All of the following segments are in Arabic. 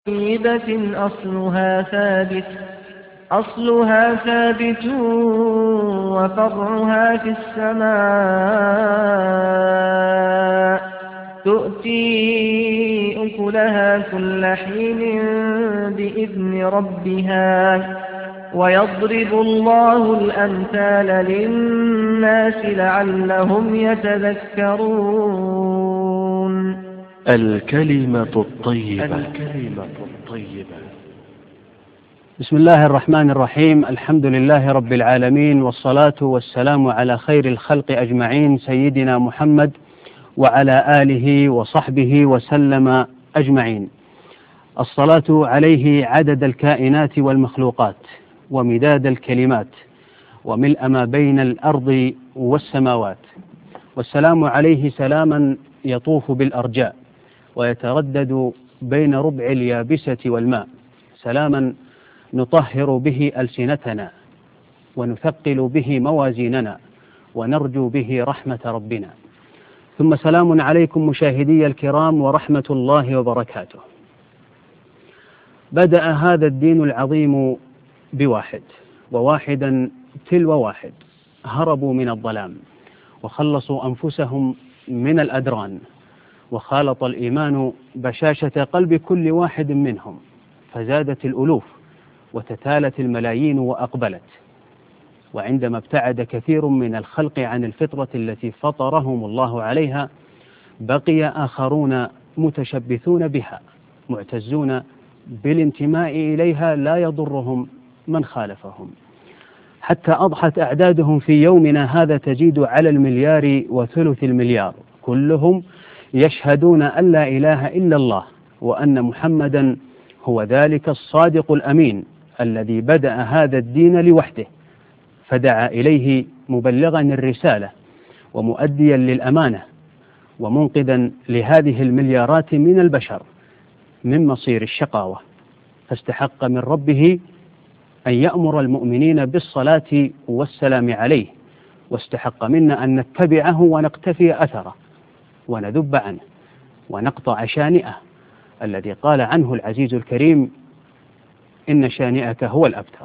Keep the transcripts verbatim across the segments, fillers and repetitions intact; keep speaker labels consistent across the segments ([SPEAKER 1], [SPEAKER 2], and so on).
[SPEAKER 1] طيبة أصلها ثابت أصلها ثابت وفرعها في السماء تؤتي أكلها كل حين بإذن ربها ويضرب الله الأمثال للناس لعلهم يتذكرون.
[SPEAKER 2] الكلمة الطيبة. الكلمة الطيبة.
[SPEAKER 3] بسم الله الرحمن الرحيم. الحمد لله رب العالمين، والصلاة والسلام على خير الخلق أجمعين، سيدنا محمد وعلى آله وصحبه وسلم أجمعين. الصلاة عليه عدد الكائنات والمخلوقات ومداد الكلمات وملء ما بين الأرض والسماوات، والسلام عليه سلاما يطوف بالأرجاء ويتردد بين ربع اليابسة والماء، سلاما نطهر به ألسنتنا ونثقل به موازيننا ونرجو به رحمة ربنا. ثم سلام عليكم مشاهدي الكرام ورحمة الله وبركاته. بدأ هذا الدين العظيم بواحد، وواحدا تلو واحد هربوا من الظلام وخلصوا أنفسهم من الأدران، وخالط الإيمان بشاشة قلب كل واحد منهم، فزادت الألوف وتتالت الملايين وأقبلت. وعندما ابتعد كثير من الخلق عن الفطرة التي فطرهم الله عليها، بقي آخرون متشبثون بها معتزون بالانتماء إليها، لا يضرهم من خالفهم، حتى أضحت أعدادهم في يومنا هذا تزيد على المليار وثلث المليار، كلهم يشهدون أن لا إله إلا الله وأن محمدا هو ذلك الصادق الأمين الذي بدأ هذا الدين لوحده، فدعا إليه مبلغا الرسالة ومؤديا للأمانة ومنقذا لهذه المليارات من البشر من مصير الشقاوة، فاستحق من ربه أن يأمر المؤمنين بالصلاة والسلام عليه، واستحق منا أن نتبعه ونقتفي أثره وندب عنه ونقطع شانئه الذي قال عنه العزيز الكريم: إن شانئك هو الأبتر.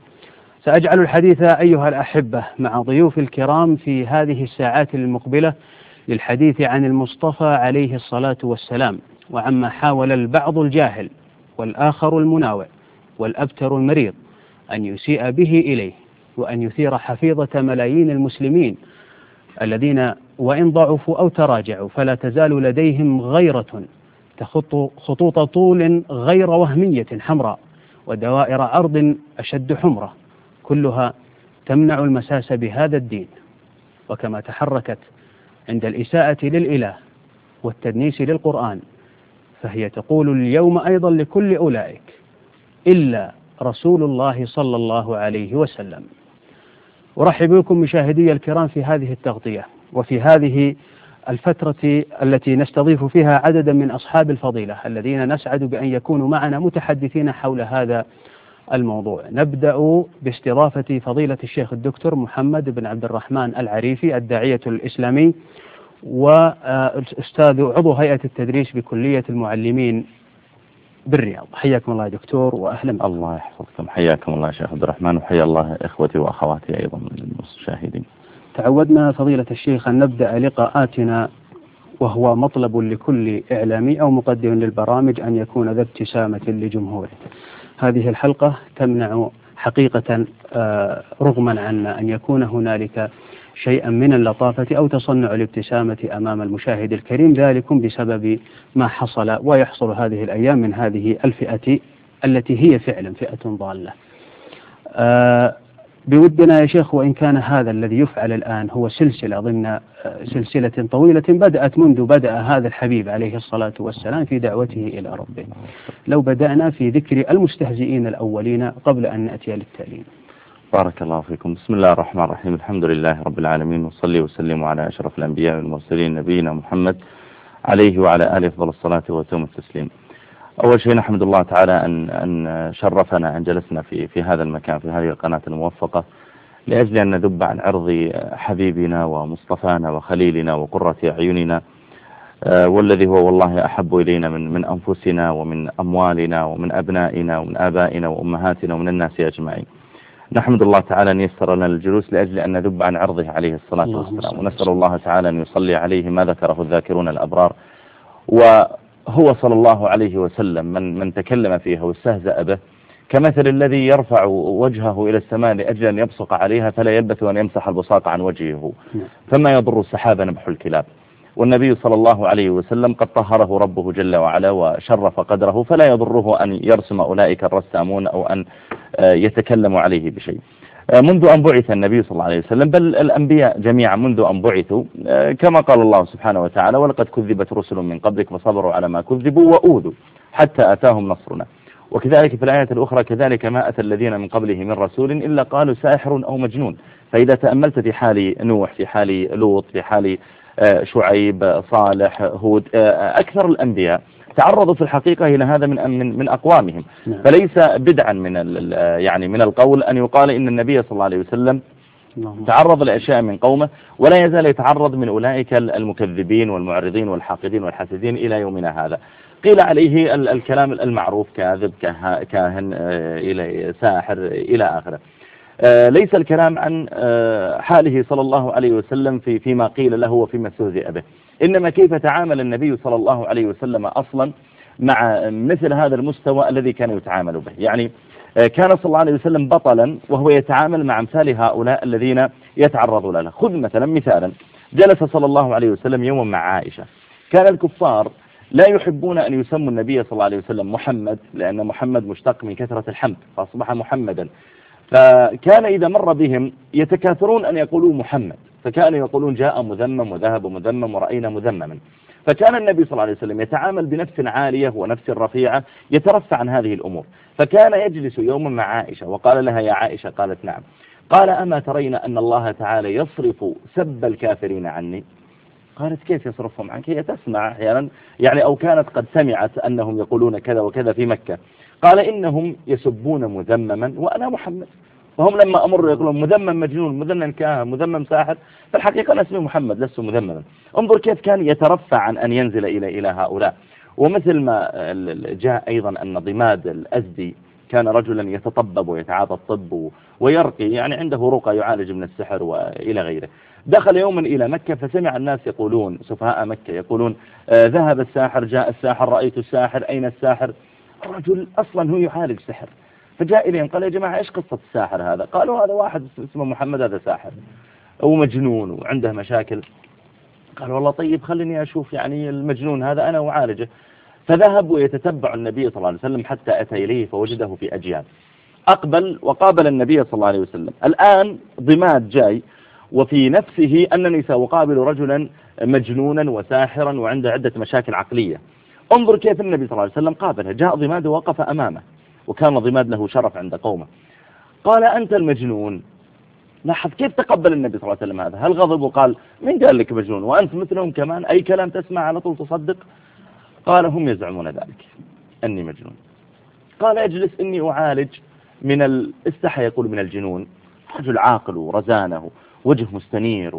[SPEAKER 3] سأجعل الحديث أيها الأحبة مع ضيوف الكرام في هذه الساعات المقبلة للحديث عن المصطفى عليه الصلاة والسلام، وعما حاول البعض الجاهل والآخر المناوئ والأبتر المريض أن يسيء به إليه، وأن يثير حفيظة ملايين المسلمين الذين وإن ضعفوا أو تراجعوا فلا تزال لديهم غيرة تخط خطوط طول غير وهمية حمراء ودوائر عرض أشد حمرة، كلها تمنع المساس بهذا الدين. وكما تحركت عند الإساءة للإله والتدنيس للقرآن، فهي تقول اليوم أيضا لكل أولئك إلا رسول الله صلى الله عليه وسلم. أرحب بكم مشاهدي الكرام في هذه التغطية وفي هذه الفترة التي نستضيف فيها عددا من أصحاب الفضيلة الذين نسعد بأن يكونوا معنا متحدثين حول هذا الموضوع. نبدأ باستضافة فضيلة الشيخ الدكتور محمد بن عبد الرحمن العريفي، الداعية الإسلامي وأستاذ عضو هيئة التدريس بكلية المعلمين بالرياض. حياكم الله يا دكتور وأهلا بكم.
[SPEAKER 4] الله يحفظكم. حياكم الله شيخ عبد الرحمن، وحيا الله إخوتي وأخواتي أيضا من المشاهدين.
[SPEAKER 3] تعودنا فضيلة الشيخ أن نبدأ لقاءاتنا، وهو مطلب لكل إعلامي أو مقدم للبرامج، أن يكون ذا ابتسامة لجمهوره. هذه الحلقة تمنع حقيقة رغما عن أن يكون هنالك شيئا من اللطافة أو تصنع الابتسامة أمام المشاهد الكريم، ذلك بسبب ما حصل ويحصل هذه الأيام من هذه الفئة التي هي فعلا فئة ضالة. أه بودنا يا شيخ، وإن كان هذا الذي يفعل الآن هو سلسلة ضمن سلسلة طويلة بدأت منذ بدأ هذا الحبيب عليه الصلاة والسلام في دعوته إلى ربه، لو بدأنا في ذكر المستهزئين الأولين قبل أن نأتي للتالين.
[SPEAKER 4] بارك الله فيكم. بسم الله الرحمن الرحيم. الحمد لله رب العالمين، وصلي وسلم على أشرف الأنبياء والمرسلين نبينا محمد عليه وعلى آله أفضل الصلاة وأتم التسليم. أول شيء نحمد الله تعالى أن أن شرفنا أن جلسنا في في هذا المكان في هذه القناة الموفقة لأجل أن نذب عن عرض حبيبنا ومصطفانا وخليلنا وقرة أعيننا والذي هو والله أحب إلينا من من أنفسنا ومن أموالنا ومن أبنائنا ومن آبائنا وأمهاتنا ومن الناس أجمعين. نحمد الله تعالى أن يسر لنا الجلوس لأجل أن نذب عن عرضه عليه الصلاة والسلام، ونسأل الله تعالى أن يصلي عليه ما ذكره الذاكرون الأبرار. وهو صلى الله عليه وسلم من من تكلم فيها واستهزأ به كمثل الذي يرفع وجهه إلى السماء لأجل أن يبصق عليها فلا يلبث أن يمسح البصاق عن وجهه، فما يضر السحاب نبح الكلاب. والنبي صلى الله عليه وسلم قد طهره ربه جل وعلا وشرف قدره، فلا يضره أن يرسم أولئك الرسامون أو أن يتكلم عليه بشيء. منذ أن بعث النبي صلى الله عليه وسلم، بل الأنبياء جميعا منذ أن بعثوا، كما قال الله سبحانه وتعالى: ولقد كذبت رسل من قبلك فصبروا على ما كذبوا وأوذوا حتى أتاهم نصرنا. وكذلك في الآية الأخرى: كذلك ما أتى الذين من قبله من رسول إلا قالوا ساحر أو مجنون. فإذا تأملت في حال نوح، في حال لوط، في حال شعيب، صالح، هود، أكثر الأنبياء تعرضوا في الحقيقة إلى هذا من من من أقوامهم. فليس بدعا من يعني من القول أن يقال إن النبي صلى الله عليه وسلم تعرض لأشياء من قومه، ولا يزال يتعرض من أولئك المكذبين والمعرضين والحاقدين والحاسدين إلى يومنا هذا. قيل عليه الكلام المعروف: كاذب، كاهن، إلى ساحر، إلى آخره. ليس الكلام عن حاله صلى الله عليه وسلم في فيما قيل له وفيما استهزئ به، إنما كيف تعامل النبي صلى الله عليه وسلم أصلا مع مثل هذا المستوى الذي كان يتعامل به. يعني كان صلى الله عليه وسلم بطلا وهو يتعامل مع أمثال هؤلاء الذين يتعرضون له. خذ مثلا مثالا: جلس صلى الله عليه وسلم يوما مع عائشة. كان الكفار لا يحبون أن يسموا النبي صلى الله عليه وسلم محمد، لأن محمد مشتق من كثرة الحمد فأصبح محمدا. فكان إذا مر بهم يتكاثرون أن يقولوا محمد، فكانوا يقولون جاء مذمم وذهب مذمم ورأينا مذمما. فكان النبي صلى الله عليه وسلم يتعامل بنفس عالية ونفس رفيعة، يترفع عن هذه الأمور. فكان يجلس يوما مع عائشة وقال لها: يا عائشة. قالت: نعم. قال: أما ترين أن الله تعالى يصرف سب الكافرين عني؟ قالت: كيف يصرفهم عنك؟ هي تسمع أحيانا يعني، أو كانت قد سمعت أنهم يقولون كذا وكذا في مكة. قال: إنهم يسبون مذمما وأنا محمد. فهم لما أمر يقولون مذمم مجنون، مذمم كاهن، مذمم ساحر، فالحقيقة أنا اسمي محمد لست مذمما. انظر كيف كان يترفع عن أن ينزل إلى إلى هؤلاء. ومثل ما جاء أيضا أن ضماد الأزدي كان رجلا يتطبب ويتعاطى الطب ويرقي، يعني عنده رقى يعالج من السحر وإلى غيره. دخل يوما إلى مكة فسمع الناس يقولون، سفهاء مكة يقولون: آه ذهب الساحر، جاء الساحر، رأيت الساحر، أين الساحر؟ الرجل أصلا هو يعالج سحر. فجاء إليهم قال: يا جماعة إيش قصة الساحر هذا؟ قالوا: هذا واحد اسمه محمد، هذا ساحر ومجنون وعنده مشاكل. قال: والله طيب خليني أشوف يعني المجنون هذا أنا أعالجه. فذهبوا يتتبع النبي صلى الله عليه وسلم حتى أتى إليه فوجده في أجيال. أقبل وقابل النبي صلى الله عليه وسلم. الآن ضماد جاي وفي نفسه أنني سأقابل رجلا مجنونا وساحرا وعنده عدة مشاكل عقلية. انظر كيف النبي صلى الله عليه وسلم قابله. جاء ضماد ووقف أمامه، وكان ضماد له شرف عند قومه. قال: أنت المجنون. لاحظ كيف تقبل النبي صلى الله عليه وسلم هذا. هل غضب وقال: من قال لك مجنون وأنت مثلهم كمان، أي كلام تسمع على طول تصدق؟ قال: هم يزعمون ذلك أني مجنون. قال: اجلس إني أعالج من الاستحى يقول من الجنون. رجل عاقل ورزانه، وجه مستنير،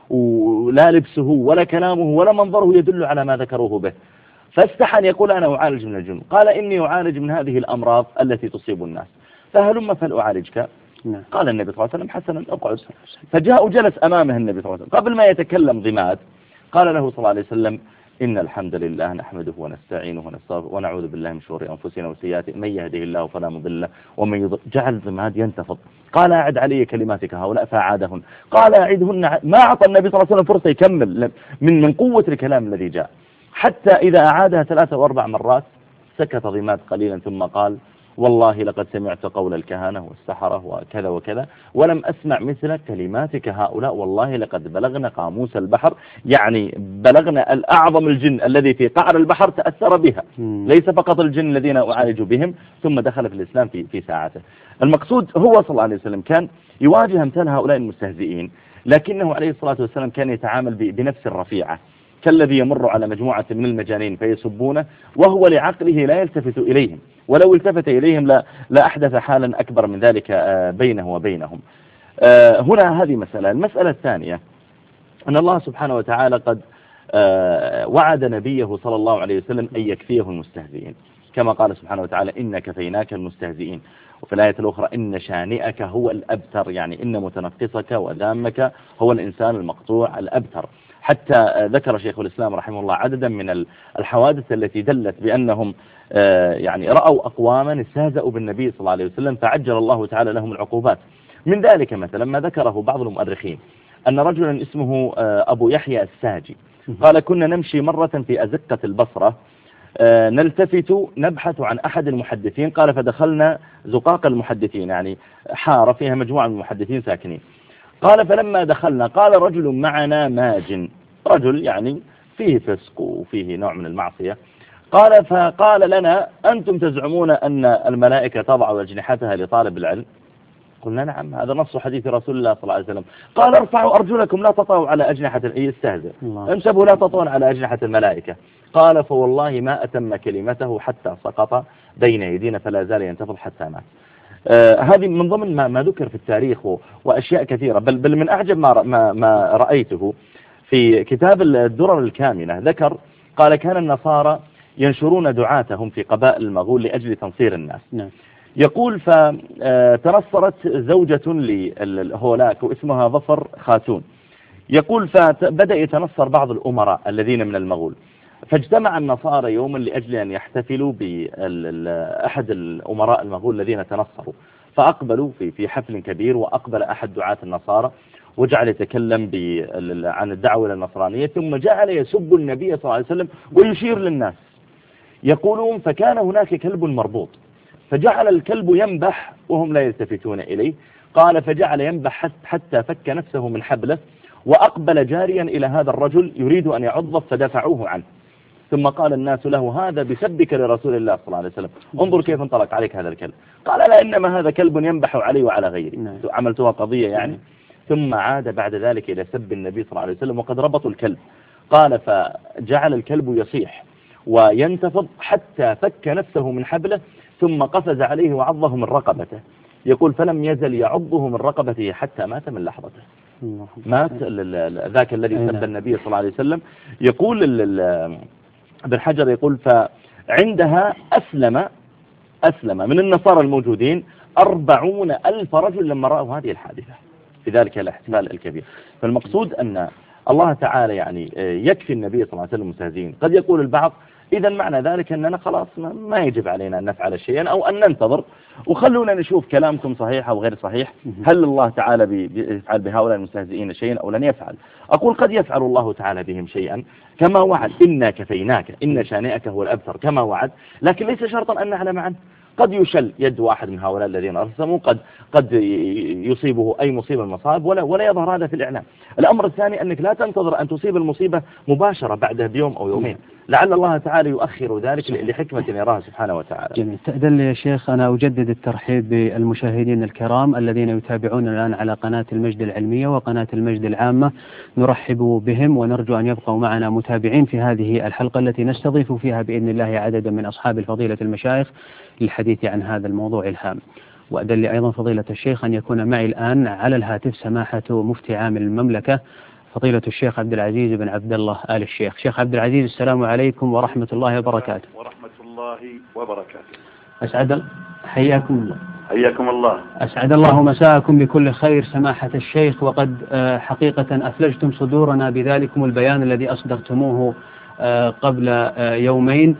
[SPEAKER 4] ولا لبسه ولا كلامه ولا منظره يدل على ما ذكروه به. فاستحى أن يقول: أنا أعالج من الجنون. قال: إني أعالج من هذه الأمراض التي تصيب الناس، فهلما فلأعالجك. قال النبي صلى الله عليه وسلم: حسنا اقعد. فجاء وجلس أمامه النبي صلى الله عليه وسلم. قبل ما يتكلم ضماد قال له صلى الله عليه وسلم: إن الحمد لله نحمده ونستعينه ونستغفره ونعوذ بالله من شرور أنفسنا وسيئات، من يهده الله فلا مضل له ومن يضلل. جعل ضماد ينتفض. قال: أعد علي كلماتك هؤلاء، فأعادهن. قال: أعدهن. ما أعطى النبي صلى الله عليه وسلم فرصة يكمل من من قوة الكلام الذي جاء، حتى إذا أعادها ثلاثة وأربع مرات سكت ضماد قليلا ثم قال: والله لقد سمعت قول الكهنة والسحرة وكذا وكذا، ولم أسمع مثل كلماتك هؤلاء، والله لقد بلغنا قاموس البحر. يعني بلغنا الأعظم الجن الذي في قعر البحر تأثر بها، ليس فقط الجن الذين أعالج بهم. ثم دخل في الإسلام في في ساعته. المقصود هو صلى الله عليه وسلم كان يواجه أمثال هؤلاء المستهزئين، لكنه عليه الصلاة والسلام كان يتعامل بنفس الرفيعة، كالذي يمر على مجموعة من المجانين فيسبونه وهو لعقله لا يلتفت إليهم، ولو التفت إليهم لا, لا أحدث حالا أكبر من ذلك بينه وبينهم. هنا هذه مسألة. المسألة الثانية أن الله سبحانه وتعالى قد وعد نبيه صلى الله عليه وسلم أن يكفيه المستهزئين، كما قال سبحانه وتعالى إن كفيناك المستهزئين، وفي الآية الأخرى إن شانئك هو الأبتر، يعني إن متنقصك وذامك هو الإنسان المقطوع الأبتر. حتى ذكر شيخ الإسلام رحمه الله عددا من الحوادث التي دلت بأنهم يعني رأوا أقواما استهزأوا بالنبي صلى الله عليه وسلم فعجل الله تعالى لهم العقوبات. من ذلك مثلا ما ذكره بعض المؤرخين أن رجلا اسمه أبو يحيى الساجي قال كنا نمشي مرة في أزقة البصرة نلتفت نبحث عن أحد المحدثين، قال فدخلنا زقاق المحدثين، يعني حارة فيها مجموعة من المحدثين ساكنين. قال فلما دخلنا قال رجل معنا ماج، رجل يعني فيه فسق وفيه نوع من المعصية، قال فقال لنا أنتم تزعمون أن الملائكة تضع أجنحتها لطالب العلم؟ قلنا نعم هذا نص حديث رسول الله صلى الله عليه وسلم. قال ارفعوا أرجلكم لا تطعوا على أجنحة، يستهزئ، انسبوا لا تطعون على أجنحة الملائكة. قال فوالله ما أتم كلمته حتى سقط بين يدينا فلا زال ينتفض حتى مات. آه هذه من ضمن ما, ما ذكر في التاريخ وأشياء كثيرة، بل, بل من أعجب ما, ما, ما رأيته في كتاب الدرر الكامنة ذكر قال كان النصارى ينشرون دعاتهم في قبائل المغول لأجل تنصير الناس. نعم. يقول فتنصرت زوجة لهولاك واسمها ظفر خاتون، يقول فبدأ يتنصر بعض الأمراء الذين من المغول، فاجتمع النصارى يوما لأجل أن يحتفلوا بأحد الأمراء المغول الذين تنصروا، فأقبلوا في في حفل كبير، وأقبل أحد دعاة النصارى وجعل يتكلم عن الدعوة إلى النصرانية، ثم جعل يسب النبي صلى الله عليه وسلم ويشير للناس. يقولون فكان هناك كلب مربوط فجعل الكلب ينبح وهم لا يلتفتون إليه، قال فجعل ينبح حتى فك نفسه من حبله، وأقبل جاريا إلى هذا الرجل يريد أن يعضه فدفعوه عنه، ثم قال الناس له هذا بسبك لرسول الله صلى الله عليه وسلم، انظر كيف انطلق عليك هذا الكلب. قال لا إنما هذا كلب ينبح علي وعلى غيري، عملتها قضية يعني. ثم عاد بعد ذلك إلى سب النبي صلى الله عليه وسلم وقد ربطوا الكلب. قال فجعل الكلب يصيح وينتفض حتى فك نفسه من حبله، ثم قفز عليه وعضه من رقبته. يقول فلم يزل يعضه من رقبته حتى مات من لحظته. مات ذاك الذي سب النبي صلى الله عليه وسلم. يقول ابن حجر يقول فعندها أسلم أسلم من النصارى الموجودين أربعون ألف رجل لما رأوا هذه الحادثة في ذلك الاحتفال الكبير. فالمقصود أن الله تعالى يعني يكفي النبي صلى الله عليه وسلم مستهزئين. قد يقول البعض إذا معنى ذلك أننا خلاص ما يجب علينا أن نفعل شيئا أو أن ننتظر، وخلونا نشوف كلامكم صحيح أو غير صحيح، هل الله تعالى بيفعل بهؤلاء المستهزئين شيئا أو لن يفعل؟ أقول قد يفعل الله تعالى بهم شيئا كما وعد، إنا كفيناك إن شانئك هو الأبتر كما وعد، لكن ليس شرطا أن نعلم عنه. قد يشل يد واحد من هؤلاء الذين أرسموا، قد قد يصيبه أي مصيبة المصائب ولا ولا يظهر هذا في الإعلام. الأمر الثاني أنك لا تنتظر أن تصيب المصيبة مباشرة بعدها بيوم أو يومين، لعل الله تعالى يؤخر ذلك لحكمة يراها سبحانه وتعالى.
[SPEAKER 3] جميل. تأذن لي يا شيخ أنا أجدد الترحيب بالمشاهدين الكرام الذين يتابعون الآن على قناة المجد العلمية وقناة المجد العامة، نرحب بهم ونرجو أن يبقوا معنا متابعين في هذه الحلقة التي نستضيف فيها بإذن الله عددا من أصحاب الفضيلة المشايخ للحديث عن هذا الموضوع الهام. وأذن لي أيضا فضيلة الشيخ أن يكون معي الآن على الهاتف سماحة مفتي عام المملكة فضيلة الشيخ عبد العزيز بن عبد الله آل الشيخ. شيخ عبد العزيز السلام عليكم ورحمة الله وبركاته.
[SPEAKER 5] ورحمة الله وبركاته.
[SPEAKER 3] أسعد حياكم الله.
[SPEAKER 5] حياكم الله.
[SPEAKER 3] أسعد الله مساءكم بكل خير سماحة الشيخ، وقد حقيقة أثلجتم صدورنا بذلكم البيان الذي أصدرتموه قبل يومين،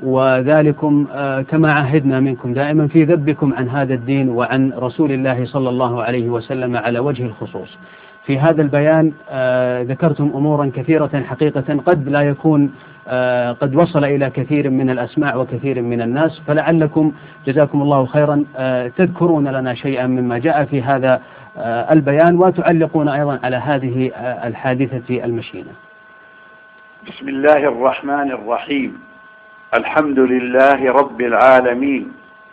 [SPEAKER 3] وذلكم كما عهدنا منكم دائما في ذبكم عن هذا الدين وعن رسول الله صلى الله عليه وسلم على وجه الخصوص. في هذا البيان ذكرتم أمورا كثيرة حقيقة قد لا يكون قد وصل إلى كثير من الأسماع وكثير من الناس، فلعلكم جزاكم الله خيرا تذكرون لنا شيئا مما جاء في هذا البيان وتعلقون أيضا على هذه الحادثة المشينة.
[SPEAKER 5] بسم الله الرحمن الرحيم. الحمد لله رب العالمين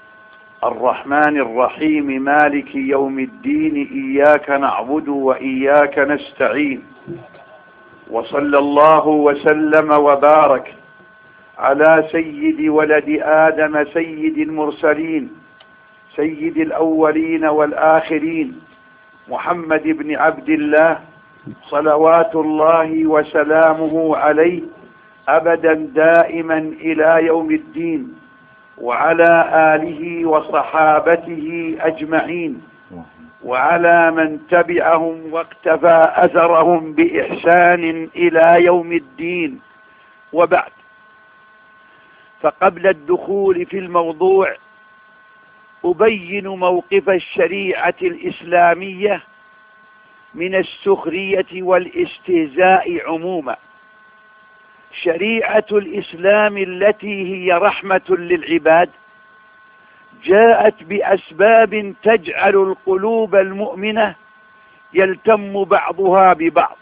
[SPEAKER 5] الرحمن الرحيم مالك يوم الدين، إياك نعبد وإياك نستعين، وصلى الله وسلم وبارك على سيد ولد آدم سيد المرسلين سيد الأولين والآخرين محمد بن عبد الله صلوات الله وسلامه عليه أبدا دائما إلى يوم الدين، وعلى آله وصحابته أجمعين، وعلى من تبعهم واقتفى أثرهم بإحسان إلى يوم الدين. وبعد، فقبل الدخول في الموضوع أبين موقف الشريعة الإسلامية من السخرية والاستهزاء عموما. شريعة الإسلام التي هي رحمة للعباد جاءت بأسباب تجعل القلوب المؤمنة يلتم بعضها ببعض،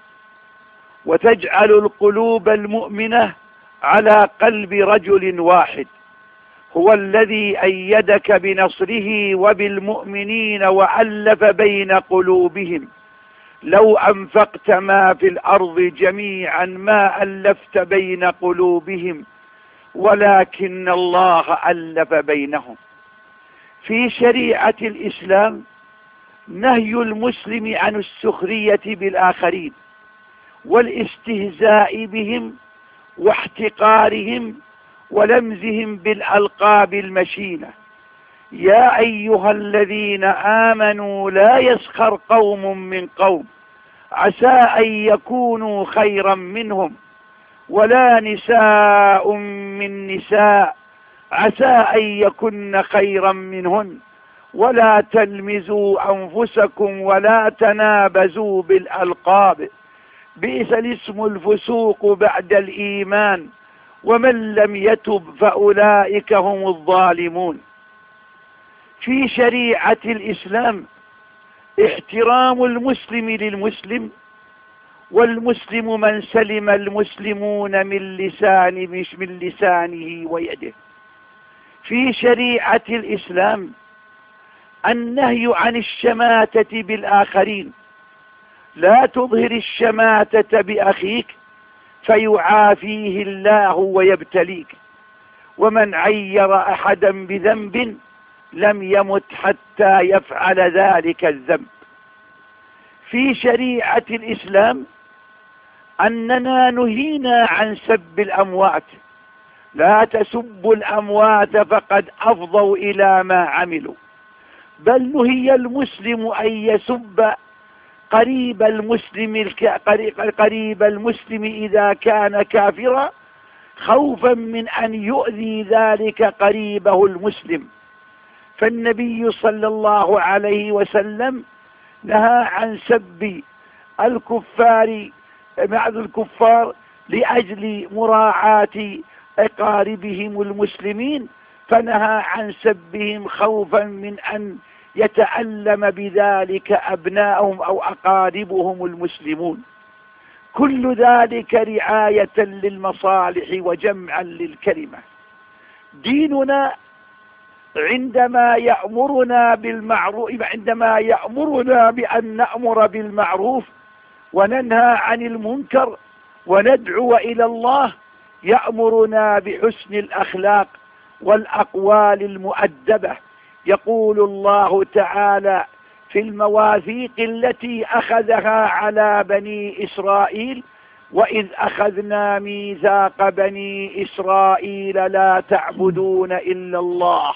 [SPEAKER 5] وتجعل القلوب المؤمنة على قلب رجل واحد، هو الذي أيدك بنصره وبالمؤمنين وألف بين قلوبهم. لو أنفقت ما في الأرض جميعا ما ألفت بين قلوبهم ولكن الله ألف بينهم. في شريعة الإسلام نهي المسلم عن السخرية بالآخرين والاستهزاء بهم واحتقارهم ولمزهم بالألقاب المشينة. يا أيها الذين آمنوا لا يسخر قوم من قوم عسى أن يكونوا خيرا منهم ولا نساء من نساء عسى أن يكن خيرا منهن ولا تلمزوا أنفسكم ولا تنابزوا بالألقاب بئس الاسم الفسوق بعد الإيمان ومن لم يتب فأولئك هم الظالمون. في شريعة الإسلام احترام المسلم للمسلم، والمسلم من سلم المسلمون من لسان مش من لسانه ويده. في شريعة الإسلام النهي عن الشماتة بالآخرين، لا تظهر الشماتة بأخيك فيعافيه الله ويبتليك، ومن عير أحدا بذنب لم يمت حتى يفعل ذلك الذنب. في شريعة الإسلام أننا نهينا عن سب الأموات، لا تسبوا الأموات فقد أفضوا إلى ما عملوا، بل نهي المسلم أن يسب قريب المسلم قريب المسلم إذا كان كافرا خوفا من أن يؤذي ذلك قريبه المسلم. فالنبي صلى الله عليه وسلم نهى عن سب الكفار مع الكفار لأجل مراعاة أقاربهم المسلمين، فنهى عن سبهم خوفا من أن يتألم بذلك أبناءهم أو أقاربهم المسلمون. كل ذلك رعاية للمصالح وجمعا للكلمة. ديننا عندما يأمرنا بالمعروف عندما يأمرنا بأن نأمر بالمعروف وننهى عن المنكر وندعو إلى الله يأمرنا بحسن الأخلاق والأقوال المؤدبة. يقول الله تعالى في المواثيق التي أخذها على بني إسرائيل: وإذ أخذنا ميثاق بني إسرائيل لا تعبدون إلا الله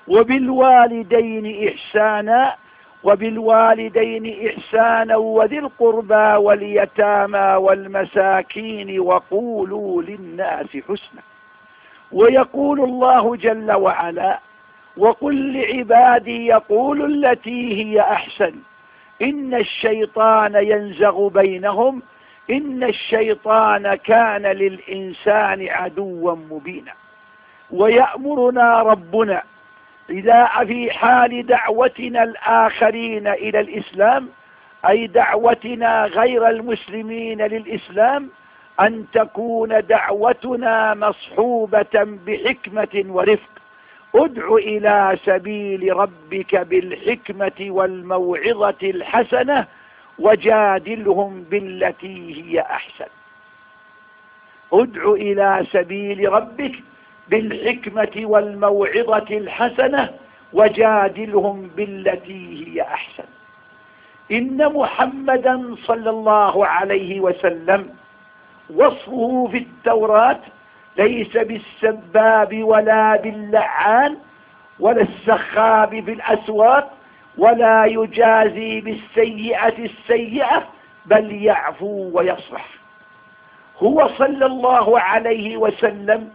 [SPEAKER 5] وبالوالدين إحسانا وبالوالدين إحسانا وذي القربى واليتامى والمساكين وقولوا للناس حسنا. ويقول الله جل وعلا: وقل لعبادي يقولوا التي هي أحسن إن الشيطان ينزغ بينهم إن الشيطان كان للإنسان عدوا مبينا. ويأمرنا ربنا إذا في حال دعوتنا الآخرين إلى الإسلام، أي دعوتنا غير المسلمين للإسلام، أن تكون دعوتنا مصحوبة بحكمة ورفق. ادع إلى سبيل ربك بالحكمة والموعظة الحسنة وجادلهم بالتي هي أحسن. ادع إلى سبيل ربك بالحكمة والموعظة الحسنة وجادلهم بالتي هي أحسن. إن محمدا صلى الله عليه وسلم وصفه في التوراة ليس بالسباب ولا باللعان ولا السخاب في الأسواق، ولا يجازي بالسيئة السيئة، بل يعفو ويصفح. هو صلى الله عليه وسلم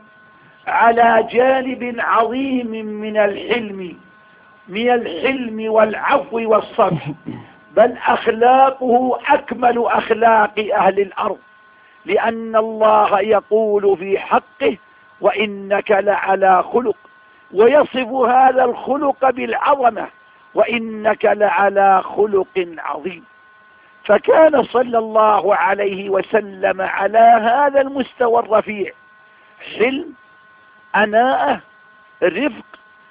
[SPEAKER 5] على جانب عظيم من الحلم من الحلم والعفو والصفح، بل أخلاقه أكمل أخلاق أهل الأرض، لأن الله يقول في حقه: وإنك لعلى خلق، ويصف هذا الخلق بالعظمة: وإنك لعلى خلق عظيم. فكان صلى الله عليه وسلم على هذا المستوى الرفيع: حلم، أناءة، رفق،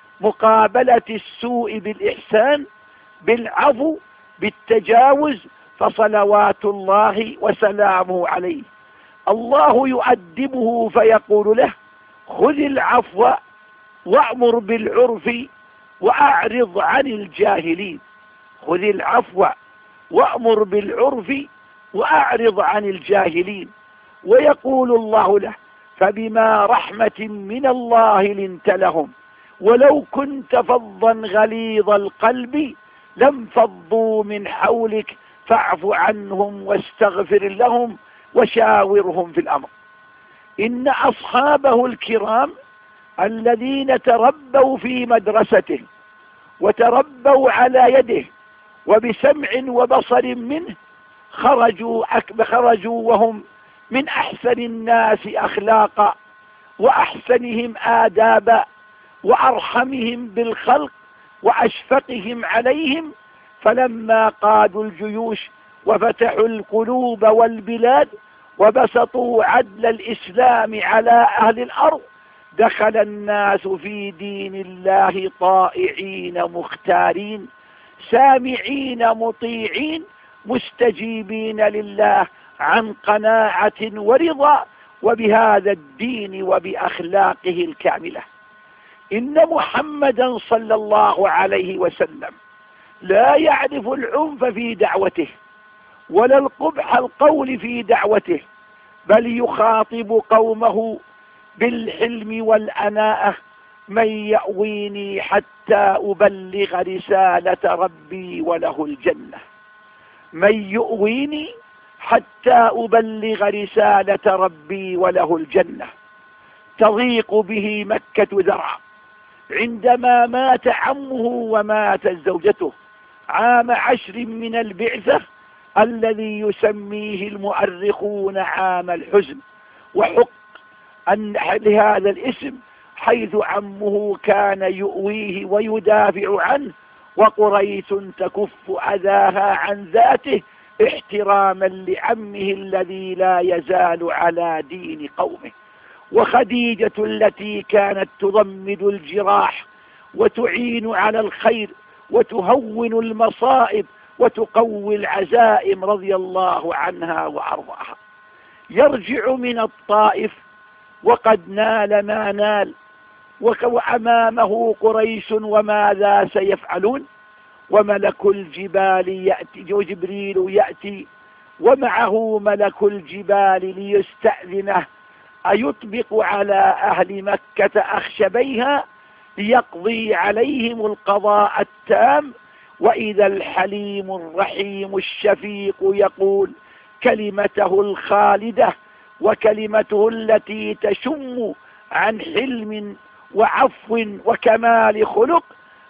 [SPEAKER 5] مقابلة السوء بالإحسان، بالعفو، بالتجاوز. فصلوات الله وسلامه عليه. الله يؤدبه فيقول له: خذ العفو وأمر بالعرف وأعرض عن الجاهلين. خذ العفو وأمر بالعرف وأعرض عن الجاهلين. ويقول الله له: فبما رحمة من الله لنت لهم، ولو كنت فظا غليظ القلب لانفضوا من حولك فاعف عنهم واستغفر لهم وشاورهم في الأمر. إن أصحابه الكرام الذين تربوا في مدرسته وتربوا على يده وبسمع وبصر منه خرجوا, خرجوا وهم من أحسن الناس أخلاقا وأحسنهم آدابا وأرحمهم بالخلق وأشفقهم عليهم. فلما قادوا الجيوش وفتحوا القلوب والبلاد وبسطوا عدل الإسلام على أهل الأرض، دخل الناس في دين الله طائعين مختارين سامعين مطيعين مستجيبين لله عن قناعة ورضا، وبهذا الدين وبأخلاقه الكاملة. إن محمدا صلى الله عليه وسلم لا يعرف العنف في دعوته ولا القبح القول في دعوته، بل يخاطب قومه بالحلم والأناءة: من يأويني حتى أبلغ رسالة ربي وله الجنة. من يؤويني حتى أبلغ رسالة ربي وله الجنة. تضيق به مكة ذرعا عندما مات عمه وماتت زوجته عام عشر من البعثة، الذي يسميه المؤرخون عام الحزن، وحق أن لهذا الاسم حيث عمه كان يؤويه ويدافع عنه، وقريش تكف أذاها عن ذاته احتراما لعمه الذي لا يزال على دين قومه. وخديجة التي كانت تضمد الجراح وتعين على الخير وتهون المصائب وتقوي العزائم رضي الله عنها وأرضاها. يرجع من الطائف وقد نال ما نال، وأمامه قريش وماذا سيفعلون؟ وملك الجبال يأتي وجبريل يأتي ومعه ملك الجبال ليستأذنه أيطبق على أهل مكة أخشبيها ليقضي عليهم القضاء التام. وإذا الحليم الرحيم الشفيق يقول كلمته الخالدة وكلمته التي تشم عن حلم وعفو وكمال خلق: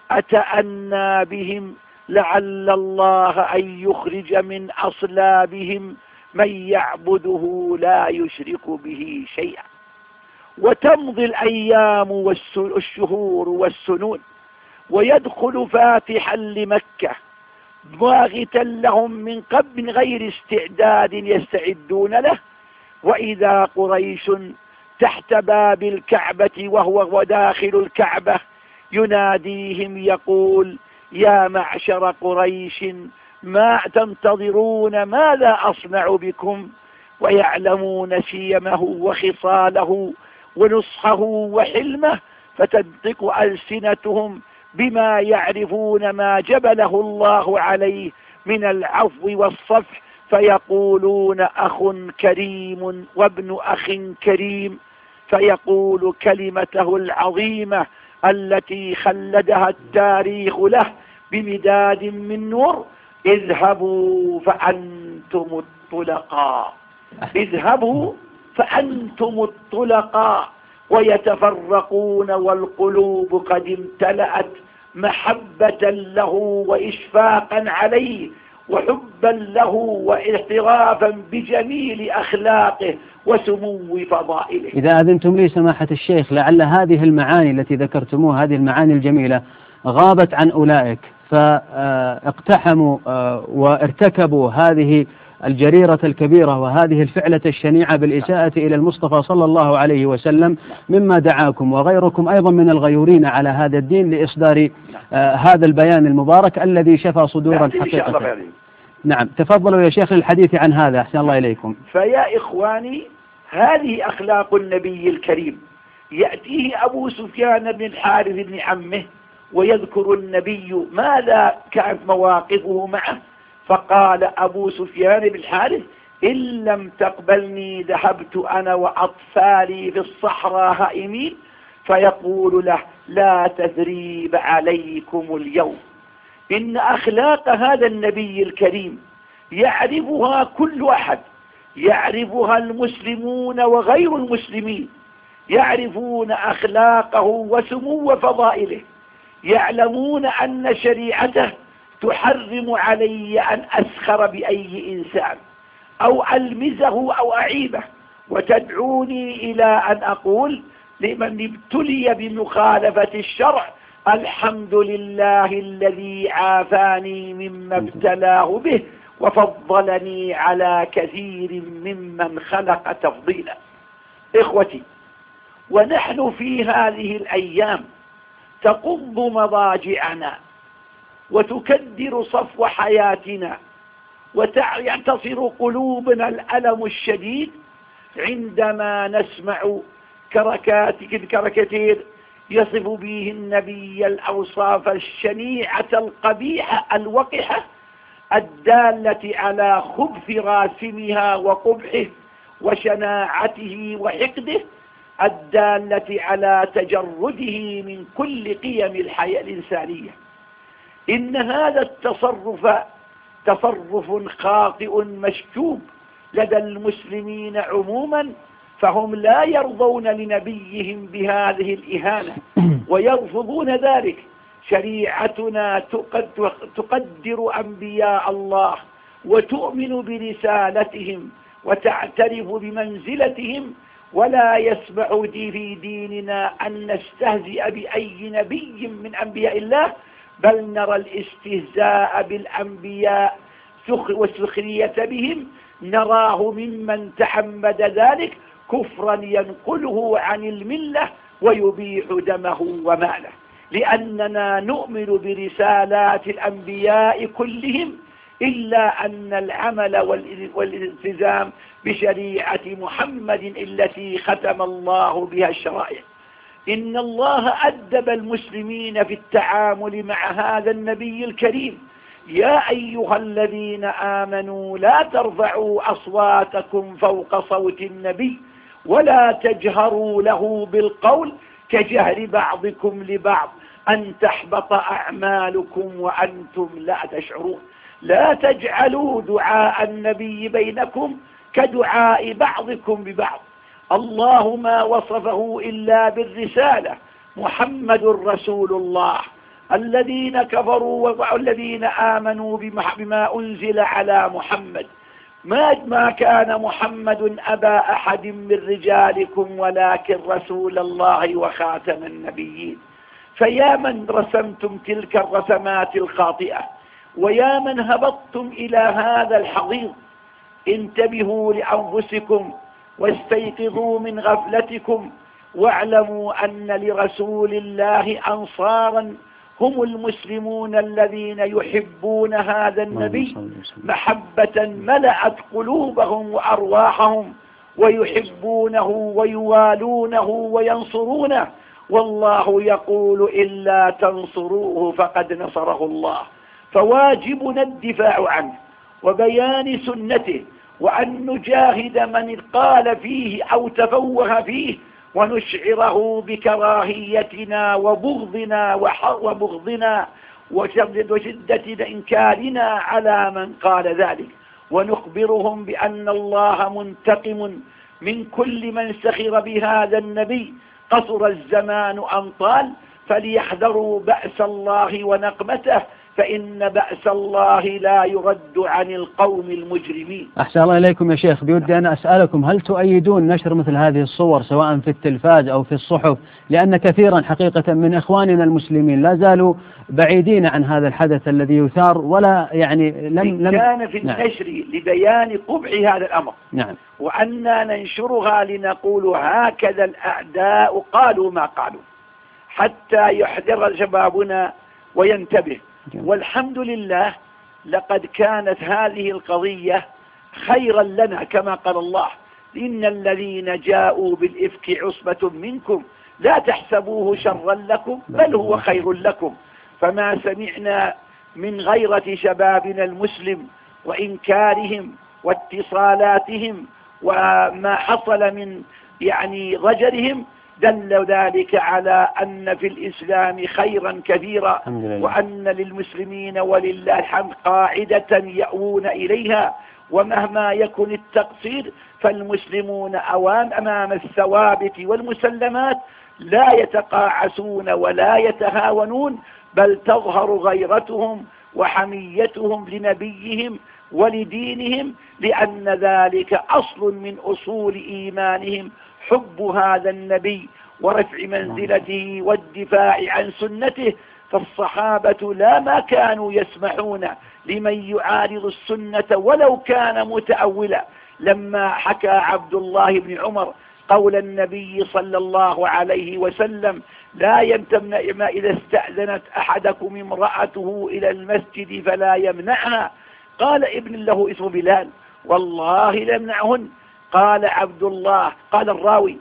[SPEAKER 5] أتأنى بهم لعل الله أن يخرج من أصلابهم من يعبده لا يشرك به شيئا. وتمضي الأيام والشهور والسنون، ويدخل فاتحا لمكة باغتا لهم من قبل من غير استعداد يستعدون له. وإذا قريش تحت باب الكعبة وهو وداخل الكعبة يناديهم يقول: يا معشر قريش ما تنتظرون؟ ماذا أصنع بكم؟ ويعلمون شيمه وخصاله ونصحه وحلمه، فتنطق ألسنتهم بما يعرفون ما جبله الله عليه من العفو والصفح، فيقولون أخ كريم وابن أخ كريم، فيقول كلمته العظيمة التي خلدها التاريخ له بمداد من نور: اذهبوا فأنتم الطلقاء، اذهبوا فأنتم الطلقاء. ويتفرقون والقلوب قد امتلأت محبة له وإشفاقا عليه وحبا له واعترافا بجميل أخلاقه وسمو فضائله.
[SPEAKER 3] إذا أذنتم لي سماحة الشيخ، لعل هذه المعاني التي ذكرتموها، هذه المعاني الجميلة، غابت عن أولئك فاقتحموا وارتكبوا هذه الجريرة الكبيرة وهذه الفعلة الشنيعة بالإساءة إلى المصطفى صلى الله عليه وسلم، مما دعاكم وغيركم أيضا من الغيورين على هذا الدين لإصدار هذا البيان المبارك الذي شفى صدورا حقيقة. نعم، تفضلوا يا شيخ للحديث عن هذا، أحسن الله إليكم.
[SPEAKER 5] فيا إخواني، هذه أخلاق النبي الكريم. يأتيه أبو سفيان بن الحارث بن عمه ويذكر النبي ماذا كانت مواقفه معه، فقال أبو سفيان بن الحارث: إن لم تقبلني ذهبت أنا وأطفالي في الصحراء هائمين. فيقول له: لا تثريب عليكم اليوم. إن أخلاق هذا النبي الكريم يعرفها كل أحد، يعرفها المسلمون وغير المسلمين، يعرفون أخلاقه وسمو فضائله، يعلمون أن شريعته تحرم علي أن أسخر بأي إنسان أو ألمزه أو أعيبه، وتدعوني إلى أن أقول لمن ابتلي بمخالفة الشرع: الحمد لله الذي عافاني مما ابتلاه به وفضلني على كثير ممن خلق تفضيلا. إخوتي، ونحن في هذه الأيام تقض مضاجعنا وتكدر صفو حياتنا وتعتصر قلوبنا الألم الشديد عندما نسمع كركات كركتير يصف به النبي الأوصاف الشنيعة القبيحة الوقحة الدالة على خبث راسمها وقبحه وشناعته وحقده، الدالة على تجرده من كل قيم الحياة الإنسانية. إن هذا التصرف تصرف خاطئ مشكوك لدى المسلمين عموما، فهم لا يرضون لنبيهم بهذه الإهانة ويرفضون ذلك. شريعتنا تقدر أنبياء الله وتؤمن برسالتهم وتعترف بمنزلتهم، ولا يسمح في ديننا أن نستهزئ بأي نبي من أنبياء الله، بل نرى الاستهزاء بالأنبياء والسخرية بهم نراه ممن تعمد ذلك كفرا ينقله عن الملة ويبيح دمه وماله، لأننا نؤمن برسالات الأنبياء كلهم، إلا أن العمل والالتزام بشريعة محمد التي ختم الله بها الشرائع. إن الله أدب المسلمين في التعامل مع هذا النبي الكريم: يا أيها الذين آمنوا لا ترفعوا أصواتكم فوق صوت النبي ولا تجهروا له بالقول كجهر بعضكم لبعض أن تحبط أعمالكم وأنتم لا تشعرون. لا تجعلوا دعاء النبي بينكم كدعاء بعضكم ببعض. الله ما وصفه إلا بالرسالة: محمد رسول الله. الذين كفروا والذين آمنوا بما أنزل على محمد. ما ما كان محمد أبا أحد من رجالكم ولكن رسول الله وخاتم النبيين. فيا من رسمتم تلك الرسمات الخاطئة، ويا من هبطتم إلى هذا الحضيض، انتبهوا لأنفسكم واستيقظوا من غفلتكم، واعلموا أن لرسول الله أنصارا هم المسلمون الذين يحبون هذا النبي محبة ملأت قلوبهم وأرواحهم، ويحبونه ويوالونه وينصرونه. والله يقول: إلا تنصروه فقد نصره الله. فواجبنا الدفاع عنه وبيان سنته، وأن نجاهد من قال فيه أو تفوه فيه، ونشعره بكراهيتنا وبغضنا وبغضنا وشدة إنكارنا على من قال ذلك، ونخبرهم بأن الله منتقم من كل من سخر بهذا النبي. قصر الزمان أم طال، فليحذروا بأس الله ونقمته، فإن بأس الله لا يرد عن القوم المجرمين.
[SPEAKER 3] أحسن الله إليكم يا شيخ. بودي أنا أسألكم، هل تؤيدون نشر مثل هذه الصور سواء في التلفاز أو في الصحف؟ لأن كثيرا حقيقة من إخواننا المسلمين لا زالوا بعيدين عن هذا الحدث الذي يثار، ولا يعني لم, لم
[SPEAKER 5] كان في النشر نعم. لبيان قبح هذا الأمر،
[SPEAKER 3] نعم.
[SPEAKER 5] وأننا ننشرها لنقول هكذا الأعداء قالوا ما قالوا، حتى يحذر شبابنا وينتبه. والحمد لله لقد كانت هذه القضية خيرا لنا كما قال الله: إن الذين جاءوا بالإفك عصبة منكم لا تحسبوه شرا لكم بل هو خير لكم. فما سمعنا من غيرة شبابنا المسلم وإنكارهم واتصالاتهم وما حصل من يعني ضجرهم دل ذلك على أن في الإسلام خيرا كثيرا، وأن للمسلمين ولله الحمد قاعدة يأوون إليها، ومهما يكن التقصير فالمسلمون أوام أمام الثوابت والمسلمات لا يتقاعسون ولا يتهاونون، بل تظهر غيرتهم وحميتهم لنبيهم ولدينهم، لأن ذلك أصل من أصول إيمانهم، حب هذا النبي ورفع منزلته والدفاع عن سنته. فالصحابة لا ما كانوا يسمحون لمن يعارض السنة ولو كان متأولا. لما حكى عبد الله بن عمر قول النبي صلى الله عليه وسلم: لا يمتمن إذا استأذنت أحدكم امرأته إلى المسجد فلا يمنعها، قال ابن له اسم بلال: والله لمنعهن. قال عبد الله قال الراوي: